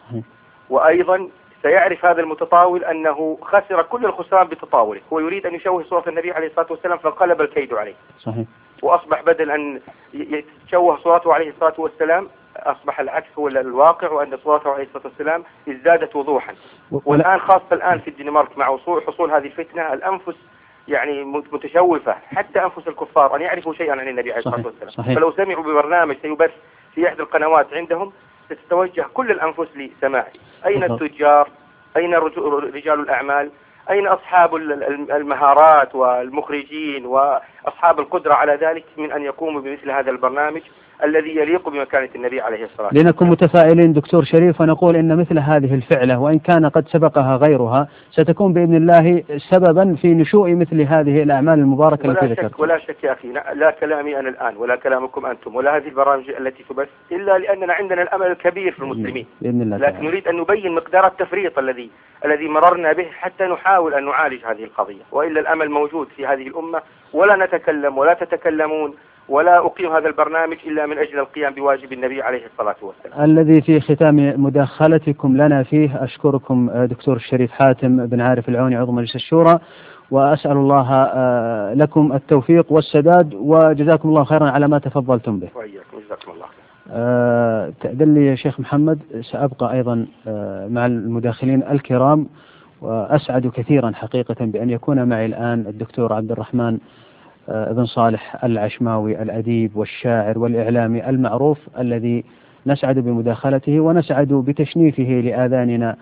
[SPEAKER 8] وأيضا سيعرف هذا المتطاول أنه خسر كل الخسران بتطاوله، هو يريد أن يشوه صورة النبي عليه الصلاة والسلام فانقلب الكيد عليه.
[SPEAKER 3] صحيح.
[SPEAKER 8] وأصبح بدل أن يتشوه صورته عليه الصلاة والسلام أصبح العكس هو الواقع، وأن صورته عليه الصلاة والسلام ازدادت وضوحا. والآن خاصة الآن في الدنمارك مع وصول حصول هذه الفتنة الأنفس يعني متشوفة، حتى أنفس الكفار أن يعرفوا شيئا عن النبي عليه الصلاة والسلام. صحيح. فلو سمعوا ببرنامج سيبث في إحدى القنوات عندهم ستتوجه كل الأنفس لسماعه. أين التجار؟ أين رجال الأعمال؟ أين أصحاب المهارات والمخرجين وأصحاب القدرة على ذلك من أن يقوموا بمثل هذا البرنامج الذي يليق بمكانة النبي عليه الصلاة والسلام؟
[SPEAKER 3] لنكن متفائلين دكتور شريف ونقول إن مثل هذه الفعلة وإن كان قد سبقها غيرها ستكون بإذن الله سببا في نشوء مثل هذه الأعمال المباركة التي ذكرت.
[SPEAKER 8] ولا شك يا أخي، لا كلامي أنا الآن ولا كلامكم أنتم ولا هذه البرامج التي تبث إلا لأننا عندنا الأمل الكبير في المسلمين بإذن الله، لكن نريد أن نبين مقدار التفريط الذي الذي مررنا به حتى نحاول أن نعالج هذه القضية، وإلا الأمل موجود في هذه الأمة ولا نتكلم ولا تتكلمون ولا أقيم هذا البرنامج إلا من أجل القيام بواجب النبي عليه الصلاة والسلام.
[SPEAKER 3] الذي في ختام مداخلتكم لنا فيه أشكركم دكتور الشريف حاتم بن عارف العوني عضو مجلس الشورى، وأسأل الله لكم التوفيق والسداد، وجزاكم الله خيرا على ما تفضلتم به.
[SPEAKER 8] وإياكم جزاكم الله خيرا.
[SPEAKER 3] أه تأذن لي يا شيخ محمد سأبقى أيضا أه مع المداخلين الكرام، وأسعد كثيرا حقيقة بأن يكون معي الآن الدكتور عبد الرحمن بن صالح العشماوي الأديب والشاعر والإعلامي المعروف الذي نسعد بمداخلته ونسعد بتشنيفه لآذاننا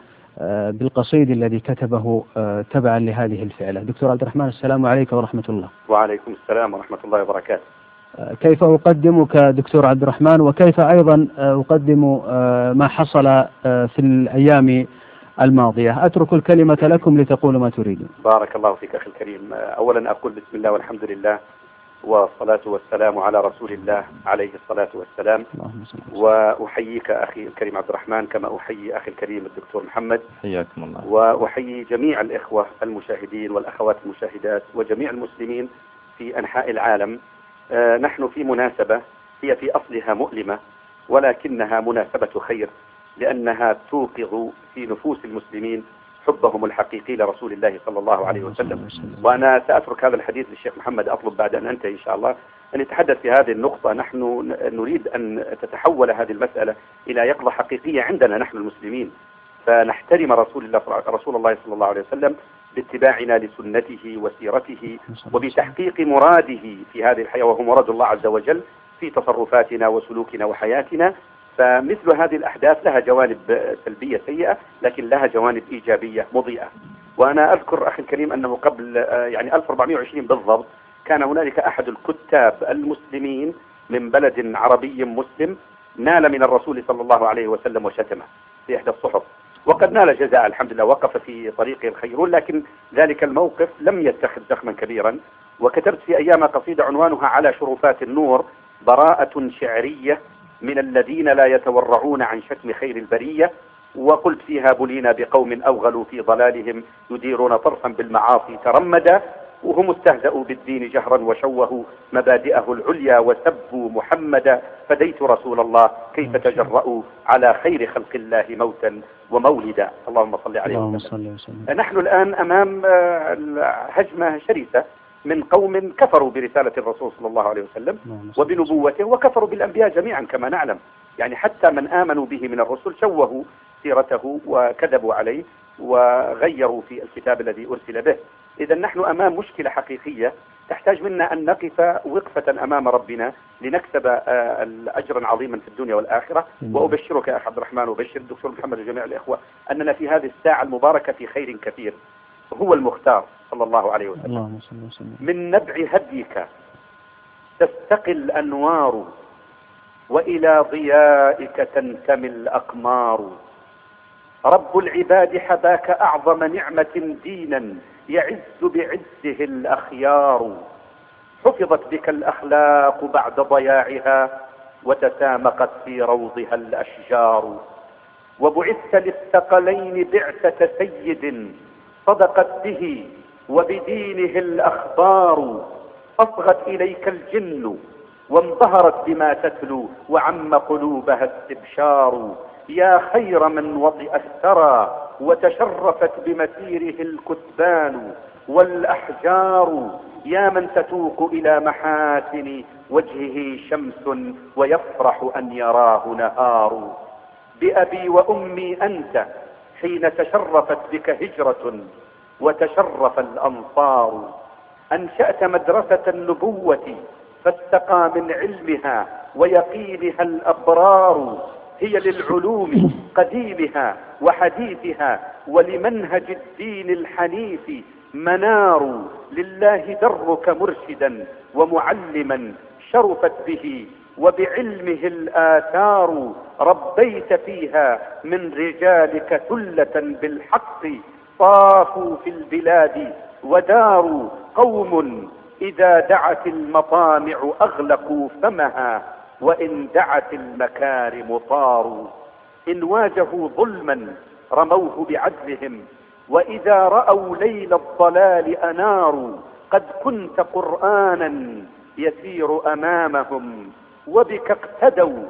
[SPEAKER 3] بالقصيد الذي كتبه تبعا لهذه الفعلة. دكتور عبد الرحمن السلام عليكم ورحمة الله.
[SPEAKER 9] وعليكم السلام ورحمة الله وبركاته.
[SPEAKER 3] كيف أقدمك دكتور عبد الرحمن، وكيف أيضا أقدم ما حصل في الأيام الماضية؟ أترك الكلمة لكم لتقولوا ما تريدون.
[SPEAKER 9] بارك الله فيك أخي الكريم. أولا أقول بسم الله والحمد لله والصلاة والسلام على رسول الله عليه الصلاة والسلام، وأحييك أخي الكريم عبد الرحمن كما أحيي أخي الكريم الدكتور محمد،
[SPEAKER 4] حياكم الله،
[SPEAKER 9] وأحيي جميع الإخوة المشاهدين والأخوات المشاهدات وجميع المسلمين في أنحاء العالم. آه نحن في مناسبة هي في أصلها مؤلمة، ولكنها مناسبة خير، لأنها توقظ في نفوس المسلمين حبهم الحقيقي لرسول الله صلى الله عليه وسلم. وأنا سأترك هذا الحديث للشيخ محمد، أطلب بعد أن أنتهي إن شاء الله أن يتحدث في هذه النقطة. نحن نريد أن تتحول هذه المسألة إلى يقظة حقيقية عندنا نحن المسلمين، فنحترم رسول الله رسول الله صلى الله عليه وسلم باتباعنا لسنته وسيرته وبتحقيق مراده في هذه الحياة، وهو مراد الله عز وجل في تصرفاتنا وسلوكنا وحياتنا. فمثل هذه الأحداث لها جوانب سلبية سيئة، لكن لها جوانب إيجابية مضيئة. وأنا أذكر أخي الكريم أنه قبل يعني ألف وأربعمائة وعشرين بالضبط كان هنالك أحد الكتاب المسلمين من بلد عربي مسلم نال من الرسول صلى الله عليه وسلم وشتمه في إحدى الصحف، وقد نال جزاء الحمد لله، وقف في طريقه الخيرون، لكن ذلك الموقف لم يتخذ زخما كبيرا. وكتبت في أيام قصيدة عنوانها على شرفات النور: براءة شعرية من الذين لا يتورعون عن شتم خير البرية. وقلت فيها: بلينا بقوم أوغلوا في ضلالهم يديرون طرفا بالمعاصي ترمدا، وهم استهزأوا بالدين جهرا وشوهوا مبادئه العليا وسبوا محمدا، فديت رسول الله كيف تجرؤوا على خير خلق الله موتا ومولدا. اللهم صل عليه وسلم. نحن الآن أمام هجمة شرسة من قوم كفروا برسالة الرسول صلى الله عليه وسلم وبنبوته، وكفروا بالأنبياء جميعا كما نعلم. يعني حتى من آمنوا به من الرسل شوهوا سيرته وكذبوا عليه وغيروا في الكتاب الذي أرسل به. إذا نحن أمام مشكلة حقيقية تحتاج منا أن نقف وقفة أمام ربنا لنكسب أجرا عظيما في الدنيا والآخرة. وأبشرك يا أخي عبد الرحمن وبشر الدكتور محمد وجميع الإخوة أننا في هذه الساعة المباركة في خير كثير. هو المختار صلى الله عليه وسلم. من نبع هديك تستقي الأنوار، وإلى ضيائك تنتمي الأقمار. رب العباد حباك أعظم نعمة دينا يعز بعزه الأخيار. حفظت بك الأخلاق بعد ضياعها، وتسامقت في روضها الأشجار. وبعثت للثقلين بعثة سيد صدقت به وبدينه الأخبار. أصغت إليك الجن وانبهرت بما تتلو، وعم قلوبها استبشار. يا خير من وطئ الثرى وتشرفت بمسيره الكتبان والأحجار. يا من تتوق إلى محاسن وجهه شمس ويفرح أن يراه نهار. بأبي وأمي أنت حين تشرفت بك هجرة وتشرف الأنصار. أنشأت مدرسة النبوة فاستقى من علمها ويقينها الأبرار. هي للعلوم قديمها وحديثها ولمنهج الدين الحنيف منار. لله درك مرشدا ومعلما شرفت به وبعلمه الآثار. ربيت فيها من رجالك ثلة بالحق طافوا في البلاد وداروا. قوم إذا دعت المطامع أغلقوا فمها وإن دعت المكارم طاروا. إن واجهوا ظلما رموه بعدلهم وإذا رأوا ليل الضلال أناروا. قد كنت قرآنا يسير أمامهم وبك اقتدوا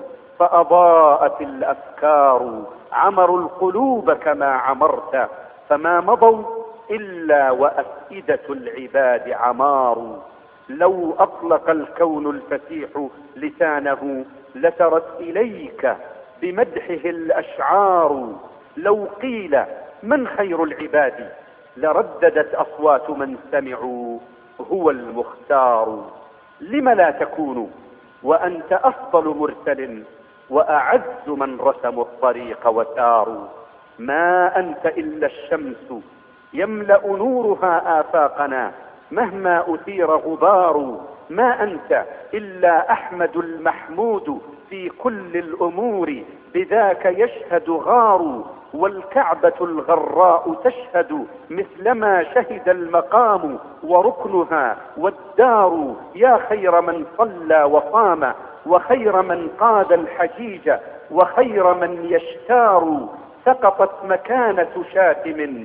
[SPEAKER 9] فأضاءت الأفكار. عمروا القلوب كما عمرت فما مضوا إلا وأفئدة العباد عمار. لو أطلق الكون الفسيح لسانه لسرت إليك بمدحه الأشعار. لو قيل من خير العباد لرددت أصوات من سمعوا هو المختار. لم لا تكون وأنت أفضل مرسل وأعز من رسموا الطريق وساروا. ما أنت إلا الشمس يملأ نورها آفاقنا مهما أثير غبار. ما أنت إلا أحمد المحمود في كل الأمور بذاك يشهد غار. والكعبة الغراء تشهد مثلما شهد المقام وركنها والدار. يا خير من صلى وصام وخير من قاد الحجيج وخير من يشتار. سقطت مكانة شاتم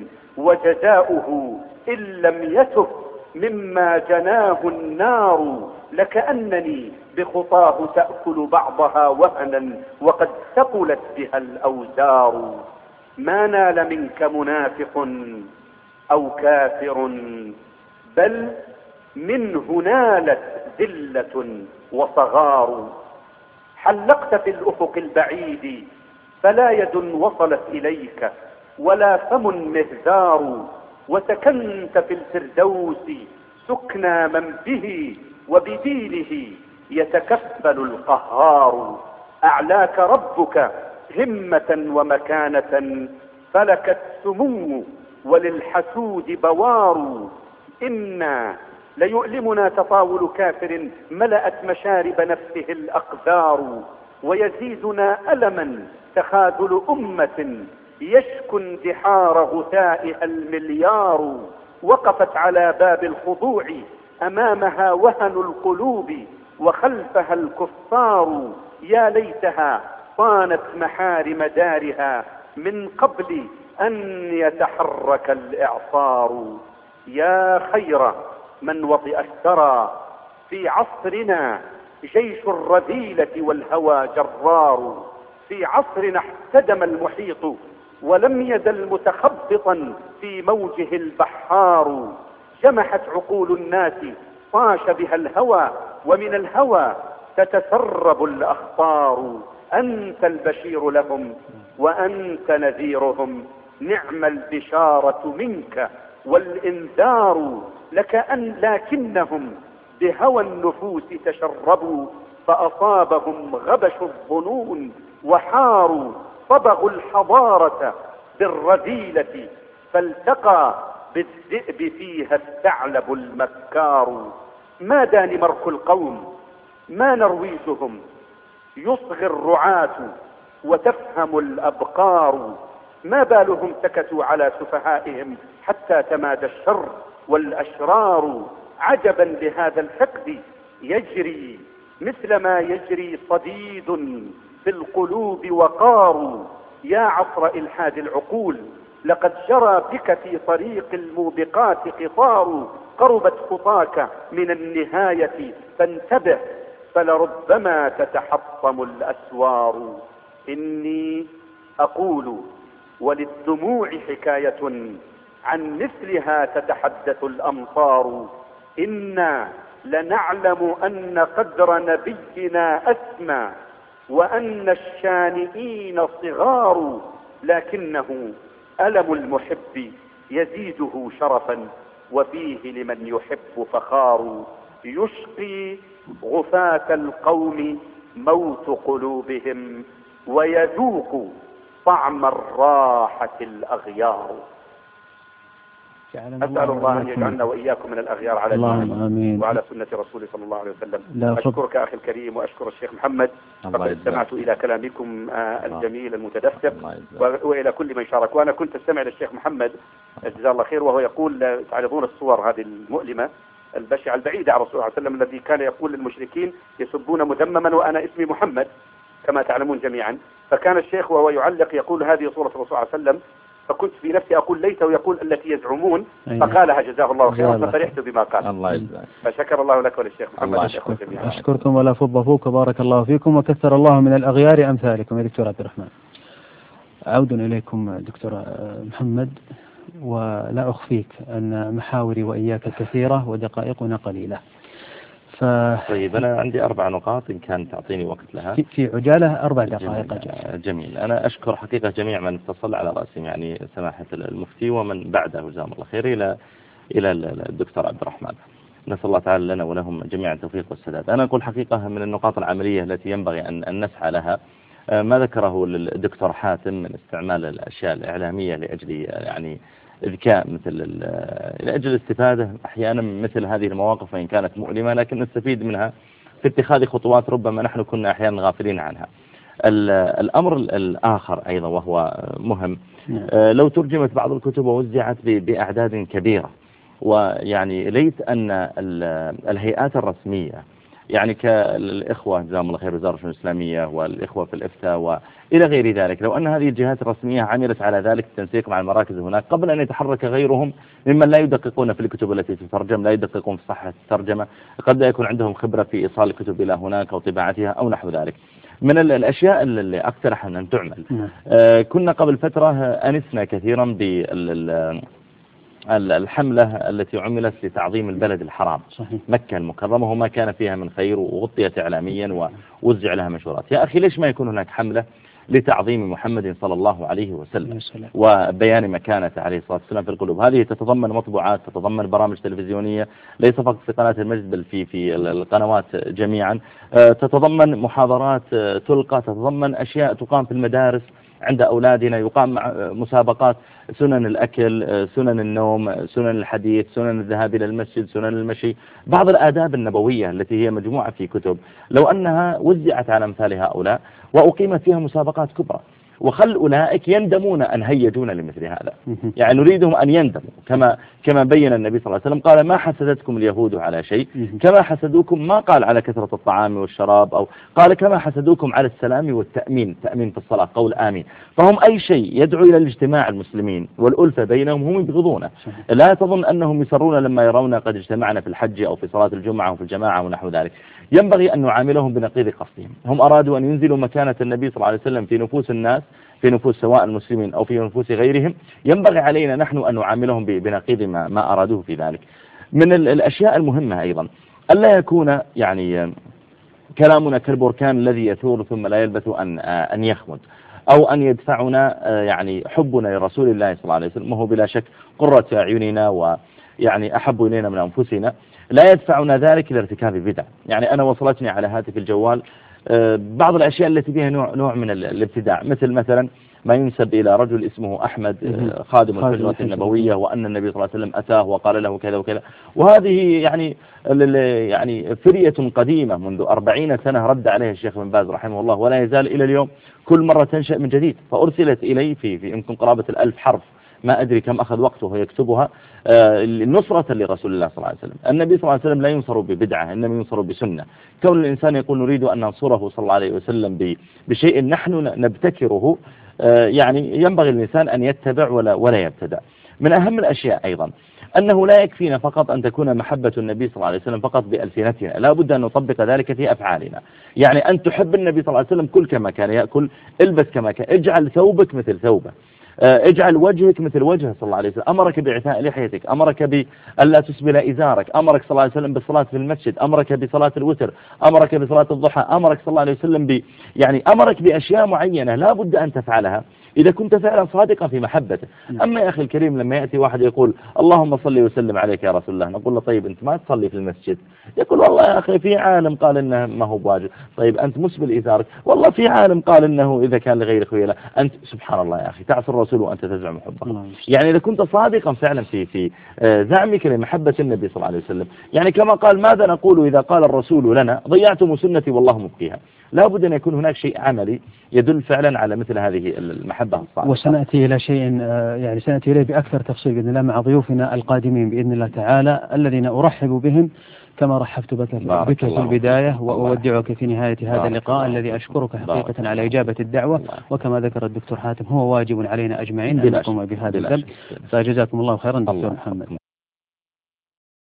[SPEAKER 9] وجزاؤه إن لم يتف مما جناه النار. لكأنني بخطاه تأكل بعضها وهنا وقد ثقلت بها الأوزار. ما نال منك منافق أو كافر بل منه نالت ذلة وصغار. حلقت في الأفق البعيد فلا يد وصلت إليك ولا فم مهذار. وسكنت في الفردوس سكنى من به وبدينه يتكفل القهار. أعلاك ربك همة ومكانة فلك السمو وللحسود بوار. إنا ليؤلمنا تطاول كافر ملأت مشارب نفسه الأقدار. ويزيدنا ألما تخاذل أمة يشكو اندحار غثائها المليار. وقفت على باب الخضوع أمامها وهن القلوب وخلفها الكفار. يا ليتها صانت محارم دارها من قبل أن يتحرك الإعصار. يا خير من وطئ الثرى في عصرنا جيش الرذيلة والهوى جرار. في عصرنا احتدم المحيط ولم يزل متخبطا في موجه البحار. جمحت عقول الناس طاش بها الهوى ومن الهوى تتسرب الأخطار. أنت البشير لهم وأنت نذيرهم نعم البشارة منك والإنذار. لكأن لكنهم بهوى النفوس تشربوا فأصابهم غبش الظنون وحاروا. صبغوا الحضارة بالرذيلة فالتقى بالذئب فيها الثعلب المكار. ما دان مرك القوم ما نرويجهم يصغي الرعاة وتفهم الأبقار. ما بالهم سكتوا على سفهائهم حتى تمادى الشر والأشرار. عجبا لهذا الحقد يجري مثل ما يجري صديد في القلوب وقار. يا عصر إلحاد العقول لقد جرى بك في طريق الموبقات قطار. قربت خطاك من النهاية فانتبه فلربما تتحطم الأسوار. إني أقول وللدموع حكاية عن مثلها تتحدث الأمطار. إنا لنعلم أن قدر نبينا أسمى وأن الشانئين صغار، لكنه ألم المحب يزيده شرفا وفيه لمن يحب فخار. يشقي غفاة القوم موت قلوبهم ويذوق طعم الراحة الأغيار. أسأل الله أن يجعلنا وإياكم من الأغيار على دينه وعلى سنة رسوله صلى الله عليه وسلم. أشكرك أخي الكريم وأشكر الشيخ محمد، فقد استمعت إلى كلامكم الجميل المتدفق وإلى كل من شارك. وأنا كنت أستمع للشيخ محمد جزاه الله خير وهو يقول تعرضون الصور هذه المؤلمة البشعة البعيدة عن رسول الله صلى الله عليه وسلم الذي كان يقول للمشركين يسبون مذمما وأنا اسمي محمد كما تعلمون جميعا. فكان الشيخ وهو يعلق يقول هذه صورة الرسول صلى الله عليه وسلم، فكنت في نفسي أقول ليته يقول التي يزعمون، فقالها جزاه الله خيرا ففرحت بما قال.
[SPEAKER 4] الله يجزاك.
[SPEAKER 9] فشكر الله لك وللشيخ محمد.
[SPEAKER 3] أشكر أشكركم ولا فض فوك وبارك الله فيكم وكثر الله من الأغيار أمثالكم يا دكتور عبد الرحمن. عود إليكم دكتور محمد، ولا أخفيك أن محاوري وإياك كثيرة ودقائقنا قليلة.
[SPEAKER 4] ف... طيب أنا عندي أربع نقاط إن كان تعطيني وقت لها.
[SPEAKER 3] في, في عجالة أربع دقائق.
[SPEAKER 4] جميل. جميل. أنا أشكر حقيقة جميع من اتصل على رأسي، يعني سماحة المفتي ومن بعده جزاهم الله خير إلى إلى الدكتور عبد الرحمن. نسأل الله تعالى لنا ولهم جميعا التوفيق والسداد. أنا أقول حقيقة من النقاط العملية التي ينبغي أن, أن نسعى لها ما ذكره الدكتور حاتم من استعمال الأشياء الإعلامية لأجل يعني إذكاء مثل لأجل الاستفادة أحيانا مثل هذه المواقف وإن كانت مؤلمة لكن نستفيد منها في اتخاذ خطوات ربما نحن كنا أحيانا غافلين عنها. الأمر الآخر أيضا وهو مهم، لو ترجمت بعض الكتب ووزعت بأعداد كبيرة، ويعني ليت أن الهيئات الرسمية يعني كالإخوة جزاهم الله خير وزارة الإسلامية والإخوة في الإفتاء وإلى غير ذلك، لو أن هذه الجهات الرسمية عملت على ذلك التنسيق مع المراكز هناك قبل أن يتحرك غيرهم ممن لا يدققون في الكتب التي تترجم، لا يدققون في صحة الترجمة، قد لا يكون عندهم خبرة في إيصال الكتب إلى هناك أو طباعتها أو نحو ذلك. من الأشياء اللي أقترح أن تعمل، آه كنا قبل فترة أنسنا كثيرا بال الحملة التي عملت لتعظيم البلد الحرام صحيح. مكة المكرمة وما كان فيها من خير وغطيت إعلاميا ووزع لها مشورات. يا أخي ليش ما يكون هناك حملة لتعظيم محمد صلى الله عليه وسلم وبيان مكانته عليه الصلاة والسلام في القلوب؟ هذه تتضمن مطبوعات، تتضمن برامج تلفزيونية ليس فقط في قناة المجد بل في في القنوات جميعا، تتضمن محاضرات تلقى، تتضمن أشياء تقام في المدارس عند أولادنا، يقام مسابقات سنن الأكل، سنن النوم، سنن الحديث، سنن الذهاب إلى المسجد، سنن المشي، بعض الآداب النبوية التي هي مجموعة في كتب، لو أنها وزعت على أمثال هؤلاء وأقيمت فيها مسابقات كبرى وخل أولئك يندمون أن هيجون لمثل هذا. يعني نريدهم أن يندموا كما كما بين النبي صلى الله عليه وسلم قال ما حسدتكم اليهود على شيء كما حسدوكم، ما قال على كثرة الطعام والشراب، أو قال كما حسدوكم على السلام والتأمين، تأمين في الصلاة قول آمين. فهم أي شيء يدعو إلى الاجتماع المسلمين والألفة بينهم هم يبغضونه. لا تظن أنهم يسرون لما يرون قد اجتمعنا في الحج أو في صلاة الجمعة أو في الجماعة ونحو ذلك. ينبغي أن نعاملهم بنقيض قصدهم. هم أرادوا أن ينزلوا مكانة النبي صلى الله عليه وسلم في نفوس الناس، في نفوس سواء المسلمين أو في نفوس غيرهم، ينبغي علينا نحن أن نعاملهم بنقيض ما, ما أرادوه في ذلك. من الأشياء المهمة أيضا ألا يكون يعني كلامنا كالبركان الذي يثور ثم لا يلبث أن أن يخمد، أو أن يدفعنا يعني حبنا لرسول الله صلى الله عليه وسلم، وهو بلا شك قرة أعيننا ويعني أحب إلينا من أنفسنا، لا يدفعنا ذلك إلى ارتكاب بدع. يعني أنا وصلتني على هاتف الجوال بعض الأشياء التي فيها نوع, نوع من الابتداع، مثل مثلا ما ينسب إلى رجل اسمه أحمد خادم الحجرة النبوية وأن النبي صلى الله عليه وسلم أتاه وقال له كذا وكذا، وهذه يعني يعني فرية قديمة منذ أربعين سنة رد عليها الشيخ بن باز رحمه الله، ولا يزال إلى اليوم كل مرة تنشأ من جديد. فأرسلت إلي في في يمكن قرابة الألف حرف، ما أدري كم أخذ وقته يكتبها، نصرة لرسول الله صلى الله عليه وسلم. النبي صلى الله عليه وسلم لا ينصر ببدعة، إنما ينصر بسنة. كون الإنسان يقول نريد أن ننصره صلى الله عليه وسلم بشيء نحن نبتكره، يعني ينبغي الإنسان أن يتبع ولا ولا يبتدع. من أهم الأشياء أيضا أنه لا يكفينا فقط أن تكون محبة النبي صلى الله عليه وسلم فقط بألسنتنا، لا بد أن نطبق ذلك في أفعالنا. يعني أن تحب النبي صلى الله عليه وسلم كل كما كان يأكل، البس كما كان، اجعل ثوبك مثل ثوبه. اجعل وجهك مثل وجهه صلى الله عليه وسلم، أمرك بإعفاء لحيتك، أمرك بألا تسبل إزارك، أمرك صلى الله عليه وسلم بالصلاة في المسجد، أمرك بصلاة الوتر، أمرك بصلاة الضحى، أمرك صلى الله عليه وسلم ب يعني أمرك بأشياء معينة لا بد أن تفعلها إذا كنت فعلا صادقا في محبته. أما يا أخي الكريم لما يأتي واحد يقول اللهم صل وسلم عليك يا رسول الله، نقول له طيب أنت ما تصلي في المسجد، يقول والله يا أخي في عالم قال إنه ما هو بواجب. طيب أنت مسبل إزارك، والله في عالم قال إنه إذا كان لغير خيلة. أنت سبحان الله يا أخي تعصي الرسول وأنت تزعم حبه. يعني إذا كنت صادقا فعلا في في زعمك لمحبة النبي صلى الله عليه وسلم، يعني كما قال ماذا نقول إذا قال الرسول لنا ضيعتم سنتي والله مبقيها، لا بد أن يكون هناك شيء عملي يدل فعلا على مثل هذه المحبة الصادقة.
[SPEAKER 3] وسنأتي إلى شيء يعني سنأتي إليه بأكثر تفصيل بإذن الله مع ضيوفنا القادمين بإذن الله تعالى الذين أرحب بهم كما رحبت بك, بك في البداية، وأودعك في نهاية هذا اللقاء الذي أشكرك حقيقة على إجابة الدعوة، وكما ذكر الدكتور حاتم هو واجب علينا أجمعين أن نقوم بهذا الذنب، فجزاكم الله خيرا دكتور محمد.